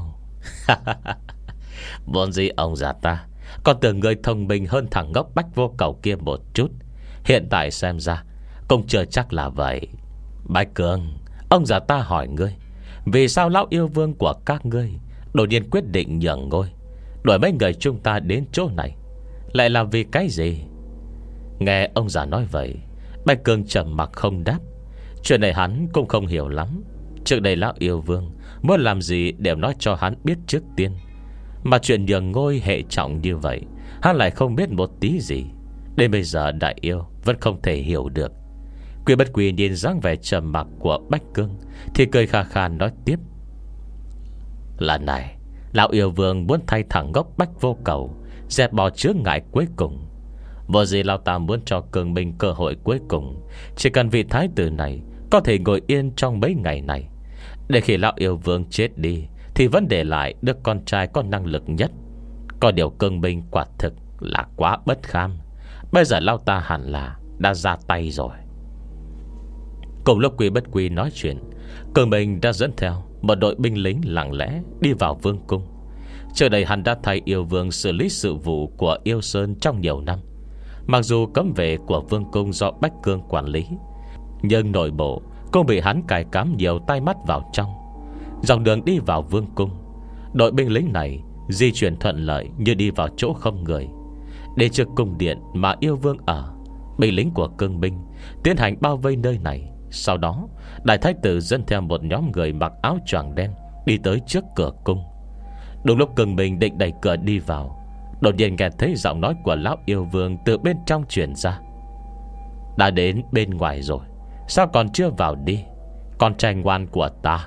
Speaker 1: Vốn gì ông già ta còn tưởng người thông minh hơn thằng ngốc Bách Vô Cầu kia một chút, hiện tại xem ra cũng chưa chắc là vậy. Bạch Cương, ông già ta hỏi ngươi, vì sao lão yêu vương của các ngươi đột nhiên quyết định nhường ngôi, đuổi mấy người chúng ta đến chỗ này, lại là vì cái gì? Nghe ông già nói vậy, Bạch Cương trầm mặc không đáp. Chuyện này hắn cũng không hiểu lắm. Trước đây lão yêu vương muốn làm gì đều nói cho hắn biết trước tiên, mà chuyện nhường ngôi hệ trọng như vậy hắn lại không biết một tí gì. Đến bây giờ đại yêu vẫn không thể hiểu được. Quy Bất Quy nhìn dáng vẻ trầm mặc của Bách Cương thì cười khà khà nói tiếp: Lần này lão yêu vương muốn thay thằng ngốc Bách Vô Cầu dẹp bỏ chướng ngại cuối cùng. Vô gì lão ta muốn cho Cường Minh cơ hội cuối cùng. Chỉ cần vị thái tử này có thể ngồi yên trong mấy ngày này, để khi lão yêu vương chết đi thì vẫn để lại đứa con trai có năng lực nhất. Có điều Cường Minh quả thực là quá bất kham. Bây giờ lão ta hẳn là đã ra tay rồi. Cùng lúc Quy Bất Quy nói chuyện, Cường Minh đã dẫn theo một đội binh lính lặng lẽ đi vào vương cung. Trước đây hắn đã thay yêu vương xử lý sự vụ của Yêu Sơn trong nhiều năm. Mặc dù cấm vệ của vương cung do Bách Cương quản lý, nhưng nội bộ cũng bị hắn cài cắm nhiều tai mắt vào trong. Dòng đường đi vào vương cung, đội binh lính này di chuyển thuận lợi như đi vào chỗ không người. Đến trước cung điện mà yêu vương ở, binh lính của Cương Binh tiến hành bao vây nơi này. Sau đó đại thái tử dẫn theo một nhóm người mặc áo choàng đen đi tới trước cửa cung. Đúng lúc Cương Binh định đẩy cửa đi vào, đột nhiên nghe thấy giọng nói của lão yêu vương từ bên trong truyền ra: Đã đến bên ngoài rồi, sao còn chưa vào đi, con trai ngoan của ta.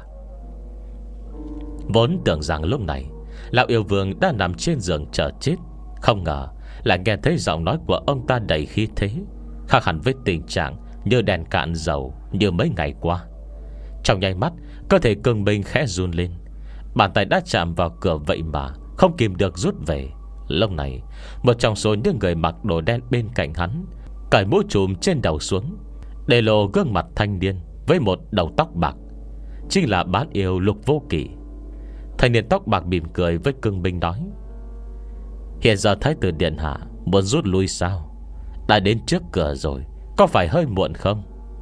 Speaker 1: Vốn tưởng rằng lúc này lão yêu vương đã nằm trên giường chờ chết, không ngờ lại nghe thấy giọng nói của ông ta đầy khí thế, khác hẳn với tình trạng như đèn cạn dầu như mấy ngày qua. Trong nháy mắt, cơ thể Cương Binh khẽ run lên, bàn tay đã chạm vào cửa vậy mà không kìm được rút về. Lúc này, một trong số những người mặc đồ đen bên cạnh hắn cởi mũ trùm trên đầu xuống, để lộ gương mặt thanh niên với một đầu tóc bạc, chính là bán yêu Lục Vô Kỵ. Thanh niên tóc bạc mỉm cười với Cương Binh nói: Hiện giờ thái tử điện hạ muốn rút lui sao? Đã đến trước cửa rồi, có phải hơi muộn không?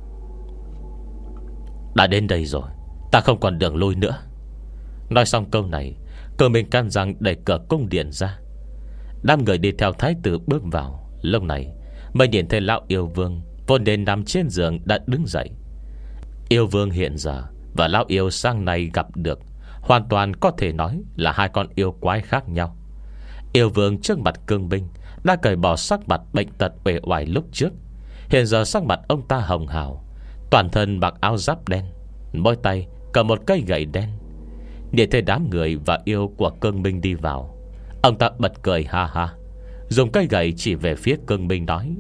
Speaker 1: Đã đến đây rồi, ta không còn đường lui nữa. Nói xong câu này, Cương Binh can rằng đẩy cửa cung điện ra. Đám người đi theo thái tử bước vào. Lúc này mới nhìn thấy lão yêu vương vốn nên nằm trên giường đã đứng dậy. Yêu vương hiện giờ và lão yêu sang này gặp được hoàn toàn có thể nói là hai con yêu quái khác nhau. Yêu vương trước mặt Cương Binh đã cởi bỏ sắc mặt bệnh tật uể oải lúc trước. Hiện giờ sắc mặt ông ta hồng hào, toàn thân mặc áo giáp đen, mỗi tay cầm một cây gậy đen. Nhìn thấy đám người và yêu của Cương Binh đi vào, ông ta bật cười ha ha, dùng cây gậy chỉ về phía Cương Binh nói: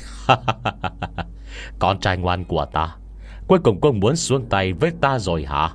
Speaker 1: Con trai ngoan của ta, cuối cùng cũng muốn xuống tay với ta rồi hả?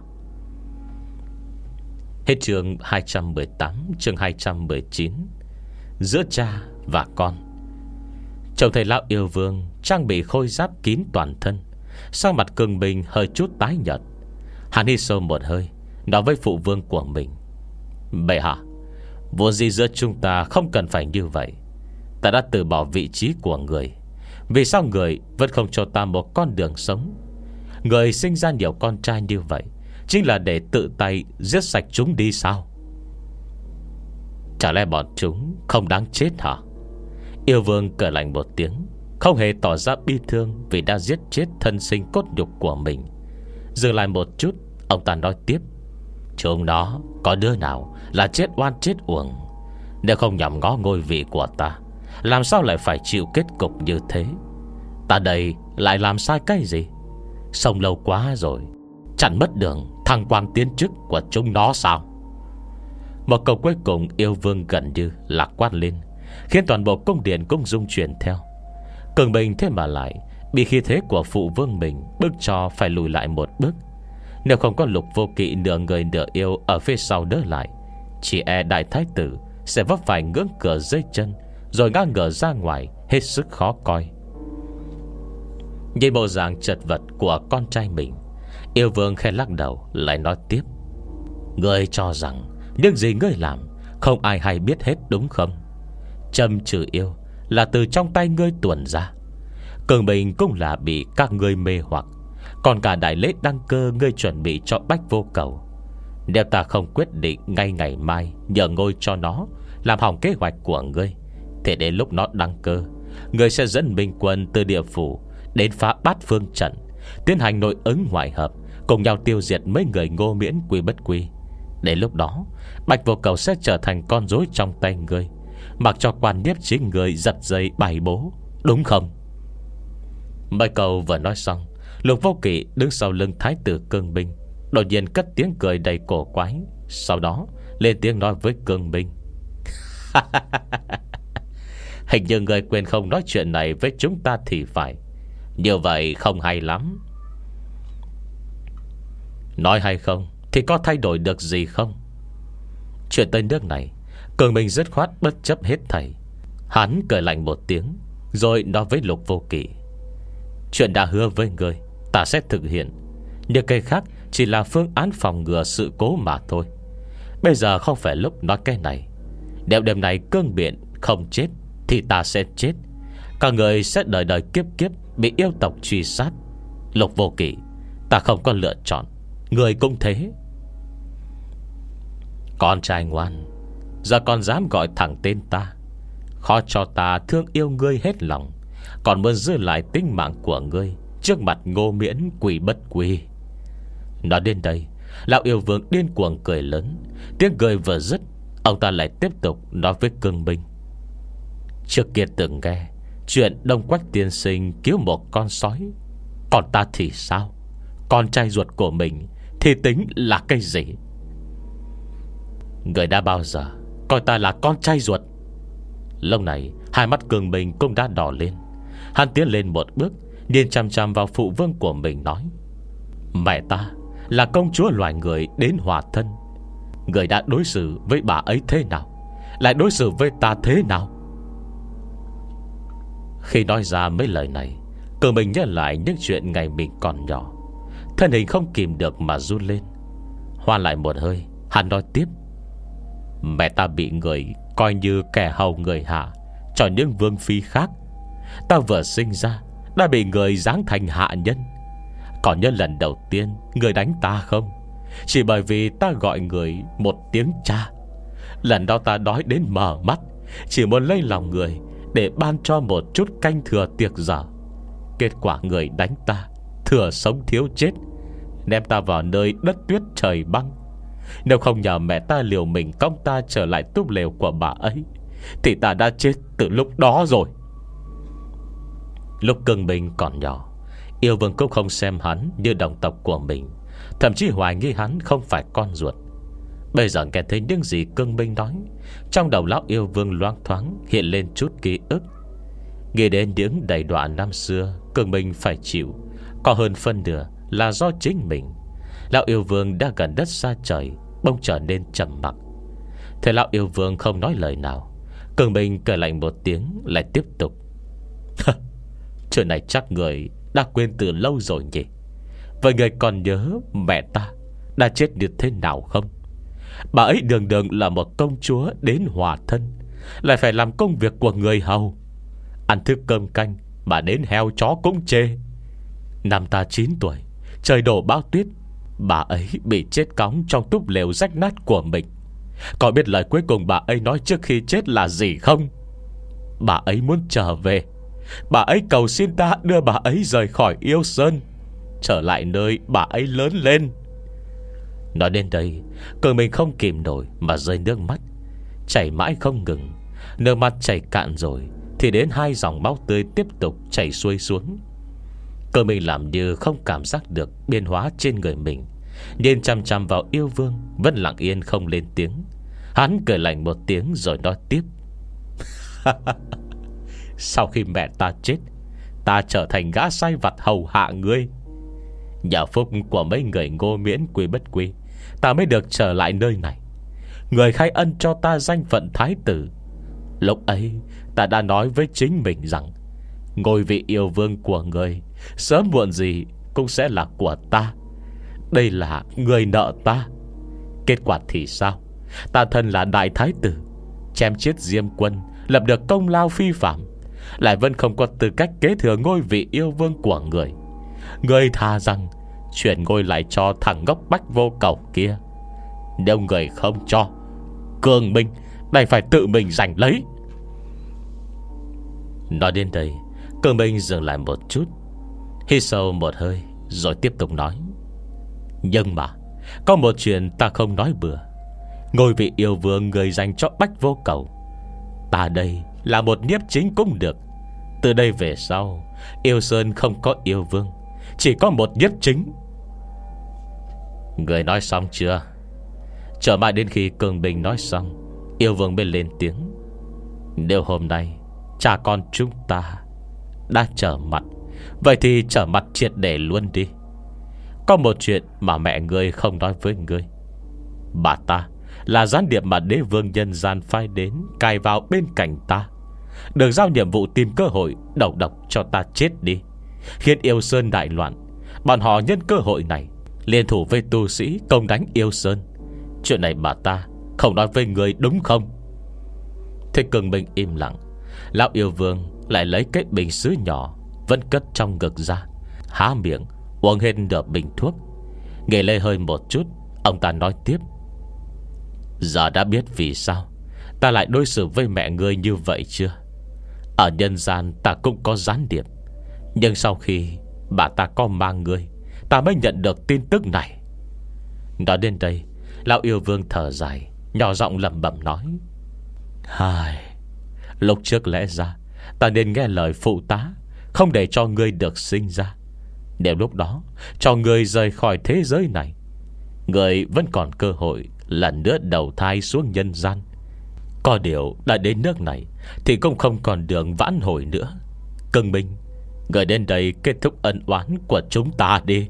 Speaker 1: Hết chương hai trăm mười tám. Chương hai trăm mười chín. Giữa cha và con. Trông thấy lão yêu vương trang bị khôi giáp kín toàn thân, sang mặt Cương Binh hơi chút tái nhợt. Hắn hít sâu một hơi, nói với phụ vương của mình: Bệ hạ, vốn gì giữa chúng ta không cần phải như vậy. Ta đã từ bỏ vị trí của người, vì sao người vẫn không cho ta một con đường sống? Người sinh ra nhiều con trai như vậy chính là để tự tay giết sạch chúng đi sao? Chả lẽ bọn chúng không đáng chết hả? Yêu vương cười lạnh một tiếng, không hề tỏ ra bi thương vì đã giết chết thân sinh cốt nhục của mình. Dừng lại một chút, ông ta nói tiếp: Chúng nó có đứa nào là chết oan chết uổng? Nếu không nhằm ngó ngôi vị của ta, làm sao lại phải chịu kết cục như thế? Ta đây lại làm sai cái gì? Sống lâu quá rồi, chẳng mất đường thăng quan tiến chức của chúng nó sao? Một câu cuối cùng yêu vương gần như là quát lên, khiến toàn bộ cung điện cũng rung chuyển theo. Cường Bình thế mà lại bị khí thế của phụ vương mình bức cho phải lùi lại một bước. Nếu không có Lục Vô Kỵ nửa người nửa yêu ở phía sau đỡ lại, chỉ e đại thái tử sẽ vấp phải ngưỡng cửa dưới chân, rồi ngã ngửa ra ngoài, hết sức khó coi. Nhìn bộ dạng chật vật của con trai mình, yêu vương khẽ lắc đầu, lại nói tiếp: Ngươi cho rằng những gì ngươi làm không ai hay biết hết đúng không? Châm trừ yêu là từ trong tay ngươi tuồn ra. Cường Bình cũng là bị các ngươi mê hoặc. Còn cả đại lễ đăng cơ ngươi chuẩn bị cho Bách Vô Cầu, nếu ta không quyết định ngay ngày mai nhờ ngôi cho nó, làm hỏng kế hoạch của ngươi, thì đến lúc nó đăng cơ, ngươi sẽ dẫn minh quân từ địa phủ đến phá Bát Phương trận, tiến hành nội ứng ngoại hợp, cùng nhau tiêu diệt mấy người Ngô Miễn Quy Bất Quy. Đến lúc đó, Bạch Vô Cầu sẽ trở thành con rối trong tay ngươi, mặc cho quan nhiếp chính người giật dây bày bố, đúng không? Mấy câu vừa nói xong, Lục Vô Kỵ đứng sau lưng thái tử Cương Binh đột nhiên cất tiếng cười đầy cổ quái, sau đó lên tiếng nói với Cương Binh: Hình như người quên không nói chuyện này với chúng ta thì phải. Như vậy không hay lắm. Nói hay không thì có thay đổi được gì không? Chuyện tới nước này, Cường Minh dứt khoát bất chấp hết thảy. Hắn cười lạnh một tiếng, rồi nói với Lục Vô Kỵ: Chuyện đã hứa với người, ta sẽ thực hiện. Nhưng cái khác chỉ là phương án phòng ngừa sự cố mà thôi. Bây giờ không phải lúc nói cái này. Nếu đêm này cương biện không chết, thì ta sẽ chết. Cả người sẽ đời đời kiếp kiếp bị yêu tộc truy sát. Lục Vô Kỵ, ta không có lựa chọn, người cũng thế. Con trai ngoan, giờ còn dám gọi thẳng tên ta, khó cho ta thương yêu ngươi hết lòng, còn muốn giữ lại tính mạng của ngươi trước mặt Ngô Miễn Quỷ Bất Quy. Nói đến đây, lão yêu vương điên cuồng cười lớn. Tiếng cười vừa dứt, ông ta lại tiếp tục nói với Cương Binh: Trước kia từng nghe chuyện Đông Quách tiên sinh cứu một con sói. Còn ta thì sao? Con trai ruột của mình thì tính là cái gì? Người đã bao giờ coi ta là con trai ruột? Lúc này hai mắt Cương Binh cũng đã đỏ lên. Hắn tiến lên một bước, nhìn chằm chằm vào phụ vương của mình nói: Mẹ ta là công chúa loài người đến hòa thân, người đã đối xử với bà ấy thế nào, lại đối xử với ta thế nào? Khi nói ra mấy lời này, Cương Minh nhớ lại những chuyện ngày mình còn nhỏ, thân hình không kìm được mà run lên. Hoa lại một hơi, hắn nói tiếp: Mẹ ta bị người coi như kẻ hầu người hạ cho những vương phi khác. Ta vừa sinh ra đã bị người giáng thành hạ nhân. Còn nhớ lần đầu tiên người đánh ta không? Chỉ bởi vì ta gọi người một tiếng cha. Lần đó ta đói đến mở mắt, chỉ muốn lấy lòng người để ban cho một chút canh thừa tiệc dở. Kết quả người đánh ta thừa sống thiếu chết, ném ta vào nơi đất tuyết trời băng. Nếu không nhờ mẹ ta liều mình cõng ta trở lại túp lều của bà ấy, thì ta đã chết từ lúc đó rồi. Lúc Cương Minh còn nhỏ, yêu vương cũng không xem hắn như đồng tộc của mình, thậm chí hoài nghi hắn không phải con ruột. Bây giờ nghe thấy những gì Cương Minh nói, trong đầu lão yêu vương loáng thoáng hiện lên chút ký ức. Nghĩ đến những đầy đọa năm xưa Cương Minh phải chịu, có hơn phân nửa là do chính mình. Lão yêu vương đã gần đất xa trời, bỗng trở nên trầm mặc. Thế lão yêu vương không nói lời nào. Cương Minh cười lạnh một tiếng, lại tiếp tục: Chuyện này chắc người đã quên từ lâu rồi nhỉ? Vậy người còn nhớ mẹ ta đã chết như thế nào không? Bà ấy đường đường là một công chúa đến hòa thân, lại phải làm công việc của người hầu, ăn thức cơm canh mà đến heo chó cũng chê. Năm ta chín tuổi, trời đổ bão tuyết, bà ấy bị chết cóng trong túp lều rách nát của mình. Có biết lời cuối cùng bà ấy nói trước khi chết là gì không? Bà ấy muốn trở về. Bà ấy cầu xin ta đưa bà ấy rời khỏi Yêu Sơn, trở lại nơi bà ấy lớn lên. Nói đến đây, Cường mình không kìm nổi mà rơi nước mắt, chảy mãi không ngừng. Nước mắt chảy cạn rồi thì đến hai dòng máu tươi tiếp tục chảy xuôi xuống. Cường mình làm như không cảm giác được biến hóa trên người mình, nhìn chăm chăm vào yêu vương vẫn lặng yên không lên tiếng. Hắn cười lạnh một tiếng rồi nói tiếp. Sau khi mẹ ta chết, ta trở thành gã sai vặt hầu hạ ngươi. Nhờ phúc của mấy người ngô miễn quy bất quy, ta mới được trở lại nơi này. Người khai ân cho ta danh phận thái tử. Lúc ấy ta đã nói với chính mình rằng ngôi vị yêu vương của người sớm muộn gì cũng sẽ là của ta. Đây là người nợ ta. Kết quả thì sao? Ta thân là đại thái tử, chém chết Diêm Quân, lập được công lao phi phạm, lại vẫn không có tư cách kế thừa ngôi vị yêu vương của người. Người thà rằng chuyển ngôi lại cho thằng ngốc Bách Vô Cầu kia. Nếu người không cho, Cường Minh đành phải tự mình giành lấy. Nói đến đây, Cường Minh dừng lại một chút, hít sâu một hơi rồi tiếp tục nói. Nhưng mà có một chuyện ta không nói bừa. Ngôi vị yêu vương người dành cho Bách Vô Cầu, ta đây là một nhiếp chính cũng được. Từ đây về sau, Yêu Sơn không có yêu vương, chỉ có một nhiếp chính. Người nói xong chưa? Chờ mãi đến khi Cường Bình nói xong, yêu vương mới lên tiếng. Nếu hôm nay cha con chúng ta đã trở mặt, vậy thì trở mặt triệt để luôn đi. Có một chuyện mà mẹ ngươi không nói với ngươi. Bà ta là gián điệp mà đế vương nhân gian phái đến cài vào bên cạnh ta, được giao nhiệm vụ tìm cơ hội đầu độc cho ta chết đi, khiến Yêu Sơn đại loạn. Bọn họ nhân cơ hội này liên thủ với tu sĩ công đánh Yêu Sơn. Chuyện này bà ta không nói với người đúng không? Thế Cường Minh im lặng. Lão yêu vương lại lấy cái bình sứ nhỏ vẫn cất trong ngực ra, há miệng uống hết nửa bình thuốc. Nghề lê hơi một chút, ông ta nói tiếp. Giờ đã biết vì sao ta lại đối xử với mẹ ngươi như vậy chưa? Ở nhân gian ta cũng có gián điệp, nhưng sau khi bà ta có mang ngươi, ta mới nhận được tin tức này. Nói đến đây, lão yêu vương thở dài, nhỏ giọng lẩm bẩm nói. Hai, lúc trước lẽ ra ta nên nghe lời phụ tá, không để cho ngươi được sinh ra. Nếu lúc đó cho ngươi rời khỏi thế giới này, ngươi vẫn còn cơ hội lần nữa đầu thai xuống nhân gian. Có điều đã đến nước này thì cũng không còn đường vãn hồi nữa. Cường Minh, ngươi đến đây kết thúc ân oán của chúng ta đi.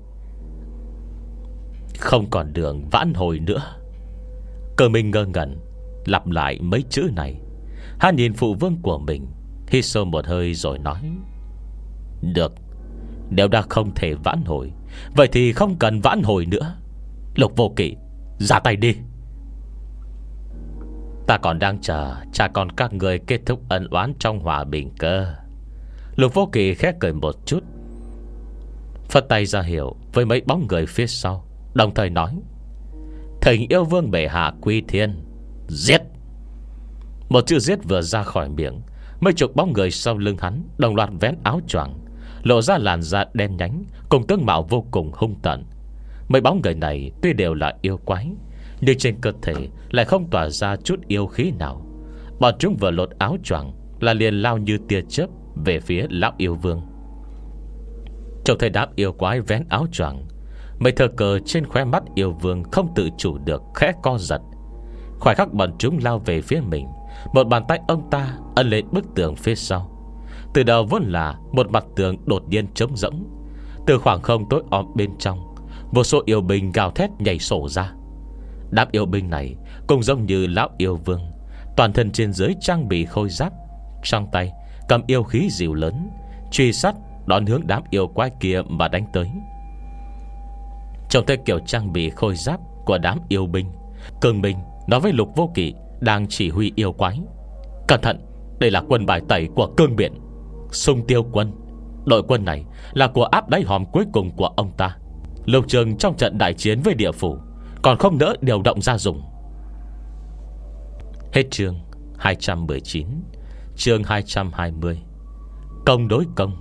Speaker 1: Không còn đường vãn hồi nữa. Cường Minh ngơ ngẩn lặp lại mấy chữ này. Hắn nhìn phụ vương của mình, hít sâu một hơi rồi nói. Được, nếu đã không thể vãn hồi, vậy thì không cần vãn hồi nữa. Lục Vô Kỵ, ra tay đi. Ta còn đang chờ cha con các người kết thúc ân oán trong hòa bình cơ. Lục Vô Kỵ khẽ cười một chút, phất tay ra hiệu với mấy bóng người phía sau, đồng thời nói. Thỉnh yêu vương bệ hạ quy thiên. Giết. Một chữ giết vừa ra khỏi miệng, mấy chục bóng người sau lưng hắn đồng loạt vén áo choàng, lộ ra làn da đen nhánh cùng tướng mạo vô cùng hung tợn. Mấy bóng người này tuy đều là yêu quái, nhưng trên cơ thể lại không tỏa ra chút yêu khí nào. Bọn chúng vừa lột áo choàng là liền lao như tia chớp về phía lão yêu vương. Trong thời đám yêu quái vén áo choàng, mấy thờ cờ trên khóe mắt yêu vương không tự chủ được khẽ co giật. Khoảnh khắc bọn chúng lao về phía mình, một bàn tay ông ta ấn lên bức tường phía sau. Từ đầu vốn là một mặt tường đột nhiên trống rỗng. Từ khoảng không tối om bên trong, vô số yêu binh gào thét nhảy sổ ra. Đám yêu binh này cũng giống như lão yêu vương, toàn thân trên dưới trang bị khôi giáp, trong tay cầm yêu khí dịu lớn, truy sát đón hướng đám yêu quái kia mà đánh tới. Trông thấy kiểu trang bị khôi giáp của đám yêu binh, Cường Minh nói với Lục Vô Kỵ đang chỉ huy yêu quái: cẩn thận, đây là quân bài tẩy của cương biển, Xung Tiêu quân. Đội quân này là của áp đáy hòm cuối cùng của ông ta. Lục Trường trong trận đại chiến với địa phủ còn không nỡ điều động ra dùng. Hết chương hai trăm mười chín. Chương hai trăm hai mươi. Công đối công.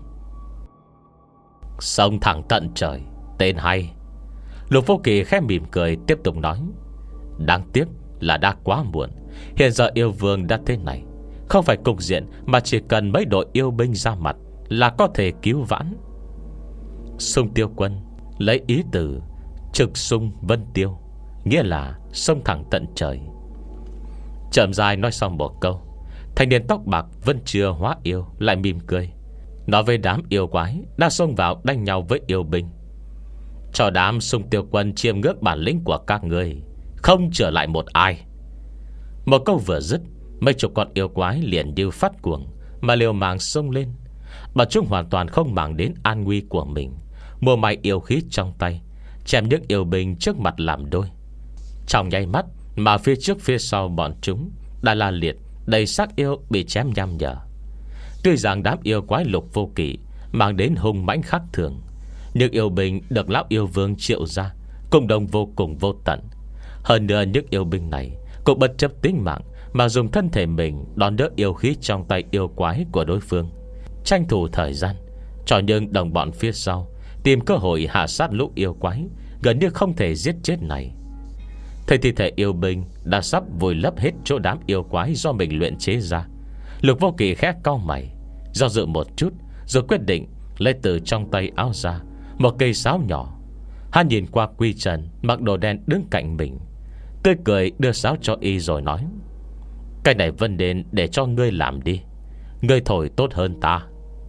Speaker 1: Xông thẳng tận trời, tên hay. Lục Vô Kỳ khẽ mỉm cười tiếp tục nói: đáng tiếc là đã quá muộn. Hiện giờ yêu vương đã thế này, không phải cục diện mà chỉ cần mấy đội yêu binh ra mặt là có thể cứu vãn. Xung Tiêu quân lấy ý từ trực xung vân tiêu, nghĩa là xông thẳng tận trời. Chậm dài nói xong một câu, thanh niên tóc bạc vẫn chưa hóa yêu lại mỉm cười, nói với đám yêu quái đã xông vào đánh nhau với yêu binh: cho đám Xung Tiêu quân chiêm ngưỡng bản lĩnh của các người, không trở lại một ai. Một câu vừa dứt, mấy chục con yêu quái liền như phát cuồng mà liều mạng xông lên. Bọn chúng hoàn toàn không màng đến an nguy của mình, mua may yêu khí trong tay, chém những yêu binh trước mặt làm đôi. Trong nháy mắt mà phía trước phía sau bọn chúng đã la liệt đầy xác yêu bị chém nham nhở. Tuy rằng đám yêu quái Lục Vô Kỵ mang đến hung mãnh khác thường, nhưng yêu binh được lão yêu vương triệu ra cùng đồng vô cùng vô tận. Hơn nữa những yêu binh này cũng bất chấp tính mạng mà dùng thân thể mình đón đỡ yêu khí trong tay yêu quái của đối phương, tranh thủ thời gian cho những đồng bọn phía sau tìm cơ hội hạ sát lũ yêu quái gần như không thể giết chết này. Thấy thi thể yêu binh đã sắp vùi lấp hết chỗ đám yêu quái do mình luyện chế ra, Lục Vô Kỳ khẽ cau mày, do dự một chút rồi quyết định lấy từ trong tay áo ra một cây sáo nhỏ. Hắn nhìn qua Quy Trần mặc đồ đen đứng cạnh mình, tươi cười đưa sáo cho y rồi nói: cái này Vân đến để cho ngươi làm đi, ngươi thổi tốt hơn ta.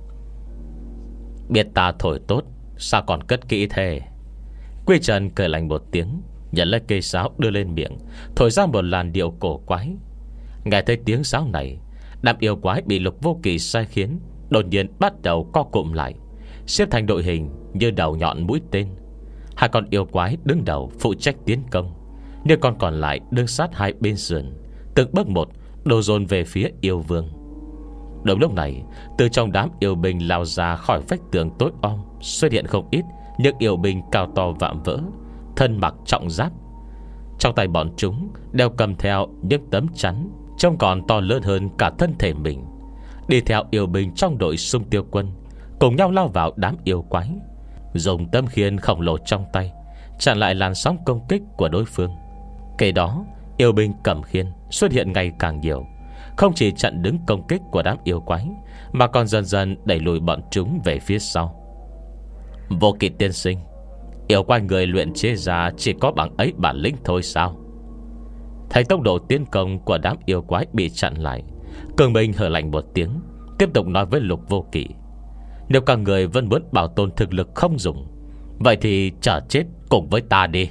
Speaker 1: Biết ta thổi tốt, sao còn cất kỹ thế? Quy Trần cười lạnh một tiếng, nhận lấy cây sáo đưa lên miệng, thổi ra một làn điệu cổ quái. Nghe thấy tiếng sáo này, đám yêu quái bị Lục Vô Kỳ sai khiến đột nhiên bắt đầu co cụm lại, xếp thành đội hình như đầu nhọn mũi tên. Hai con yêu quái đứng đầu phụ trách tiến công, nhưng con còn lại đứng sát hai bên sườn, từng bước một đổ dồn về phía yêu vương. Đúng lúc này, từ trong đám yêu binh lao ra khỏi vách tường tối om, xuất hiện không ít những yêu binh cao to vạm vỡ, thân mặc trọng giáp. Trong tay bọn chúng đeo cầm theo những tấm chắn trông còn to lớn hơn cả thân thể mình, đi theo yêu binh trong đội Xung Tiêu quân, cùng nhau lao vào đám yêu quái, dùng tấm khiên khổng lồ trong tay chặn lại làn sóng công kích của đối phương. Kể đó, yêu binh cầm khiên xuất hiện ngày càng nhiều, không chỉ chặn đứng công kích của đám yêu quái, mà còn dần dần đẩy lùi bọn chúng về phía sau. Vô Kỵ tiên sinh, yêu quái người luyện chế ra chỉ có bằng ấy bản lĩnh thôi sao? Thấy tốc độ tiến công của đám yêu quái bị chặn lại, Cường Minh hở lạnh một tiếng, tiếp tục nói với Lục Vô Kỵ: nếu các người vẫn muốn bảo tồn thực lực không dùng, vậy thì chờ chết cùng với ta đi.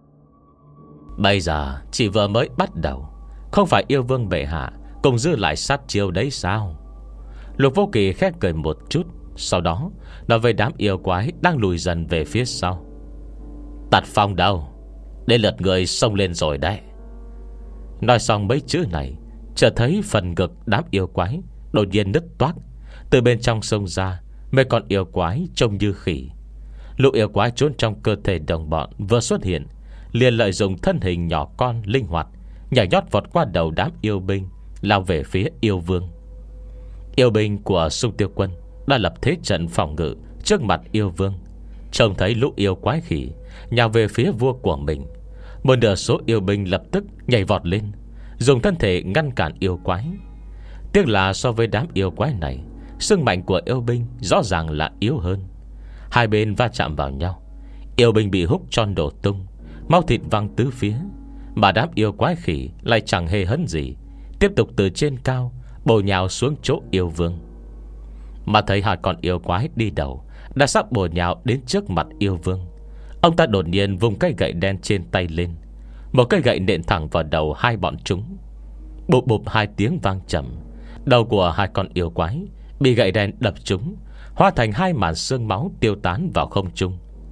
Speaker 1: Bây giờ chỉ vừa mới bắt đầu, không phải yêu vương bệ hạ cùng giữ lại sát chiêu đấy sao? Lục Vô Kỳ khét cười một chút, sau đó nói với đám yêu quái đang lùi dần về phía sau: Tật Phong đâu? Đến lượt người xông lên rồi đấy. Nói xong mấy chữ này, chợt thấy phần ngực đám yêu quái đột nhiên nứt toác, từ bên trong xông ra mấy con yêu quái trông như khỉ. Lũ yêu quái trốn trong cơ thể đồng bọn vừa xuất hiện, liền lợi dụng thân hình nhỏ con linh hoạt, nhảy nhót vọt qua đầu đám yêu binh, lao về phía yêu vương. Yêu binh của Xung Tiêu quân đã lập thế trận phòng ngự trước mặt yêu vương. Trông thấy lũ yêu quái khỉ nhào về phía vua của mình, một nửa số yêu binh lập tức nhảy vọt lên, dùng thân thể ngăn cản yêu quái. Tiếc là so với đám yêu quái này, sức mạnh của yêu binh rõ ràng là yếu hơn. Hai bên va chạm vào nhau, yêu binh bị húc tròn đổ tung, máu thịt văng tứ phía, mà đám yêu quái khỉ lại chẳng hề hấn gì, tiếp tục từ trên cao bổ nhào xuống chỗ yêu vương. Mà thấy hai con yêu quái đi đầu đã sắp bổ nhào đến trước mặt yêu vương, ông ta đột nhiên vùng cây gậy đen trên tay lên, một cây gậy nện thẳng vào đầu hai bọn chúng. Bụp bụp hai tiếng vang trầm, đầu của hai con yêu quái bị gậy đen đập trúng, hóa thành hai màn xương máu tiêu tán vào không trung.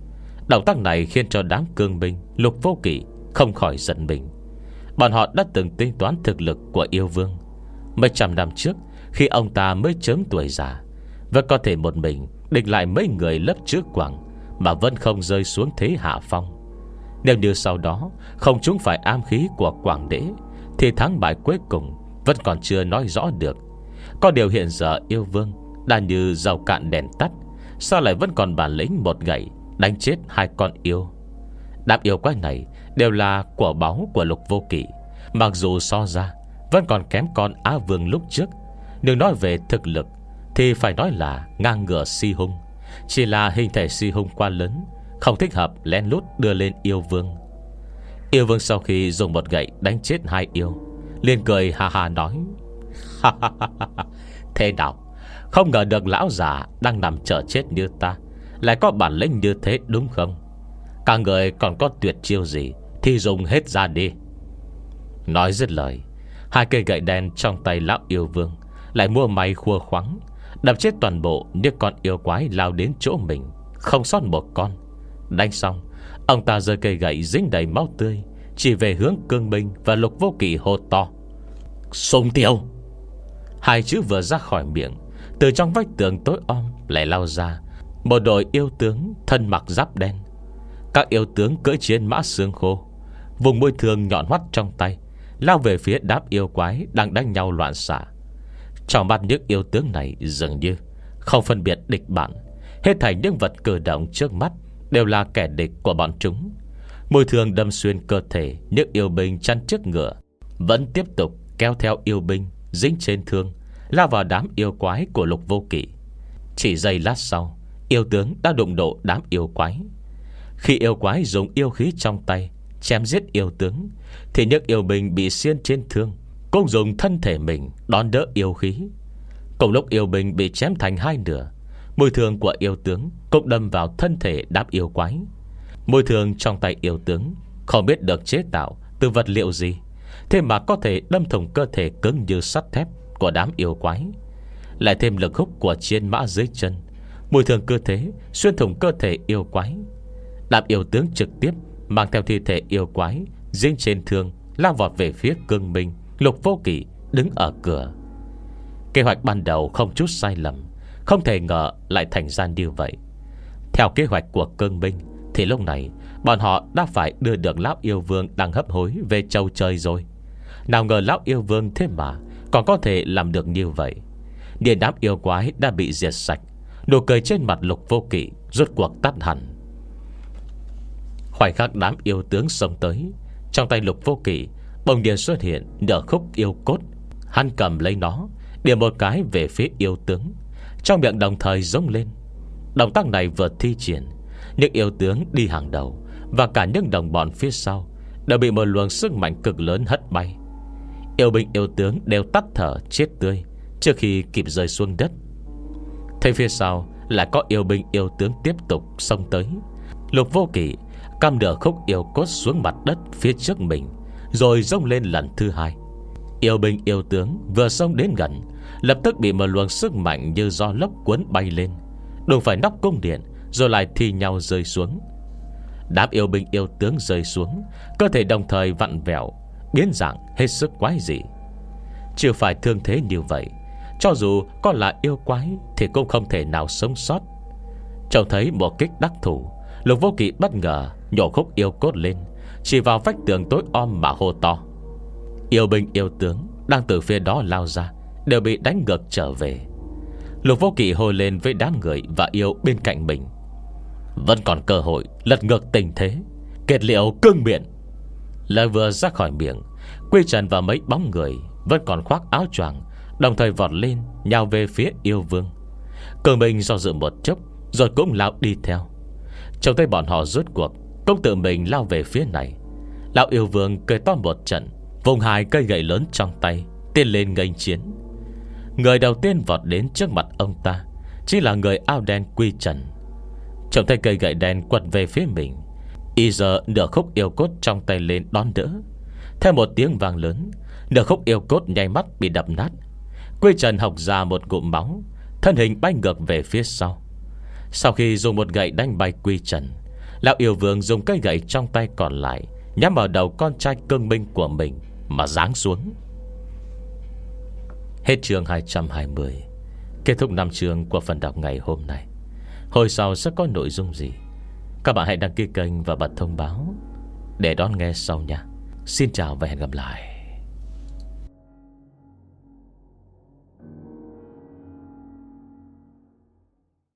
Speaker 1: Động tác này khiến cho đám cương binh Lục Vô Kỵ không khỏi giận mình. Bọn họ đã từng tính toán thực lực của yêu vương. Mấy trăm năm trước, khi ông ta mới chớm tuổi già, vẫn có thể một mình địch lại mấy người lớp trước quảng, mà vẫn không rơi xuống thế hạ phong. Nếu như sau đó không trúng phải am khí của Quảng Đế, thì thắng bại cuối cùng vẫn còn chưa nói rõ được. Có điều hiện giờ yêu vương đã như dầu cạn đèn tắt, sao lại vẫn còn bản lĩnh một gậy đánh chết hai con yêu. Đám yêu quái này đều là của báu của Lục Vô Kỵ, mặc dù so ra vẫn còn kém con Á Vương lúc trước. Nhưng nói về thực lực thì phải nói là ngang ngửa Si Hung. Chỉ là hình thể Si Hung quá lớn, không thích hợp lén lút đưa lên yêu vương. Yêu vương sau khi dùng một gậy đánh chết hai yêu, liền cười ha ha nói: Thế nào, không ngờ được lão già đang nằm chờ chết như ta lại có bản lĩnh như thế đúng không? Cả người còn có tuyệt chiêu gì thì dùng hết ra đi. Nói dứt lời, hai cây gậy đen trong tay lão yêu vương lại mua máy khua khoắng, đập chết toàn bộ những con yêu quái lao đến chỗ mình, không sót một con. Đánh xong, ông ta giơ cây gậy dính đầy máu tươi, chỉ về hướng Cương Minh và Lục Vô Kỵ hô to: Sùng tiêu! Hai chữ vừa ra khỏi miệng, từ trong vách tường tối om lại lao ra một đội yêu tướng thân mặc giáp đen. Các yêu tướng cưỡi trên mã xương khô, vùng môi thương nhọn hoắt trong tay, lao về phía đám yêu quái đang đánh nhau loạn xạ. Trong mắt những yêu tướng này dường như không phân biệt địch bạn, hết thảy những vật cử động trước mắt đều là kẻ địch của bọn chúng. Môi thương đâm xuyên cơ thể những yêu binh chăn trước ngựa, vẫn tiếp tục kéo theo yêu binh dính trên thương, lao vào đám yêu quái của Lục Vô Kỵ. Chỉ giây lát sau, yêu tướng đã đụng độ đám yêu quái. Khi yêu quái dùng yêu khí trong tay chém giết yêu tướng, thì những yêu binh bị xiên trên thương cũng dùng thân thể mình đón đỡ yêu khí. Cùng lúc yêu binh bị chém thành hai nửa, môi thương của yêu tướng cũng đâm vào thân thể đám yêu quái. Môi thương trong tay yêu tướng không biết được chế tạo từ vật liệu gì, thế mà có thể đâm thủng cơ thể cứng như sắt thép của đám yêu quái. Lại thêm lực hút của chiến mã dưới chân, mùi thương cơ thế xuyên thủng cơ thể yêu quái. Đám yêu tướng trực tiếp mang theo thi thể yêu quái dính trên thương, lao vọt về phía Cương Minh, Lục Vô Kỵ đứng ở cửa. Kế hoạch ban đầu không chút sai lầm, không thể ngờ lại thành ra như vậy. Theo kế hoạch của Cương Minh thì lúc này bọn họ đã phải đưa được lão yêu vương đang hấp hối về châu chơi rồi. Nào ngờ lão yêu vương thế mà còn có thể làm được như vậy. Điện đám yêu quái đã bị diệt sạch, nụ cười trên mặt Lục Vô Kỵ rốt cuộc tắt hẳn. Khoảnh khắc đám yêu tướng xông tới, trong tay Lục Vô Kỵ bỗng nhiên xuất hiện nửa khúc yêu cốt. Hắn cầm lấy nó, điểm một cái về phía yêu tướng, trong miệng đồng thời giống lên. Động tác này vừa thi triển, những yêu tướng đi hàng đầu và cả những đồng bọn phía sau đều bị một luồng sức mạnh cực lớn hất bay. Yêu binh yêu tướng đều tắt thở chết tươi trước khi kịp rơi xuống đất. Thế phía sau lại có yêu binh yêu tướng tiếp tục xông tới. Lục Vô Kỵ cắm nửa khúc yêu cốt xuống mặt đất phía trước mình, rồi rông lên lần thứ hai. Yêu binh yêu tướng vừa xông đến gần, lập tức bị một luồng sức mạnh như gió lốc cuốn bay lên, đụng phải nóc cung điện, rồi lại thi nhau rơi xuống. Đám yêu binh yêu tướng rơi xuống, cơ thể đồng thời vặn vẹo, biến dạng hết sức quái dị. Chưa phải thương thế như vậy, cho dù có là yêu quái thì cũng không thể nào sống sót. Trông thấy một kích đắc thủ, Lục Vô Kỵ bất ngờ nhổ khúc yêu cốt lên, chỉ vào vách tường tối om mà hô to. Yêu binh yêu tướng đang từ phía đó lao ra đều bị đánh ngược trở về. Lục Vô Kỵ hô lên với đám người và yêu bên cạnh mình: vẫn còn cơ hội lật ngược tình thế, kết liễu cương miện. Lời vừa ra khỏi miệng, Quy Trần và mấy bóng người vẫn còn khoác áo choàng đồng thời vọt lên nhào về phía yêu vương. Cường Minh do dự một chốc rồi cũng lao đi theo. Trông thấy bọn họ rốt cuộc cũng tự mình lao về phía này, lão yêu vương cười to một trận, vùng hai cây gậy lớn trong tay tiến lên nghênh chiến. Người đầu tiên vọt đến trước mặt ông ta chính là người áo đen Quy Trần. Trông thấy cây gậy đen quật về phía mình, y giờ nửa khúc yêu cốt trong tay lên đón đỡ. Theo một tiếng vang lớn, nửa khúc yêu cốt nháy mắt bị đập nát. Quy Trần học ra một ngụm máu, thân hình bay ngược về phía sau. Sau khi dùng một gậy đánh bay Quy Trần, Lão yêu vương dùng cây gậy trong tay còn lại nhắm vào đầu con trai cương minh của mình mà giáng xuống. Hết chương hai trăm hai mươi. Kết thúc năm chương của phần đọc ngày hôm nay. Hồi sau sẽ có nội dung gì, các bạn hãy đăng ký kênh và bật thông báo để đón nghe sau nha. Xin chào và hẹn gặp lại.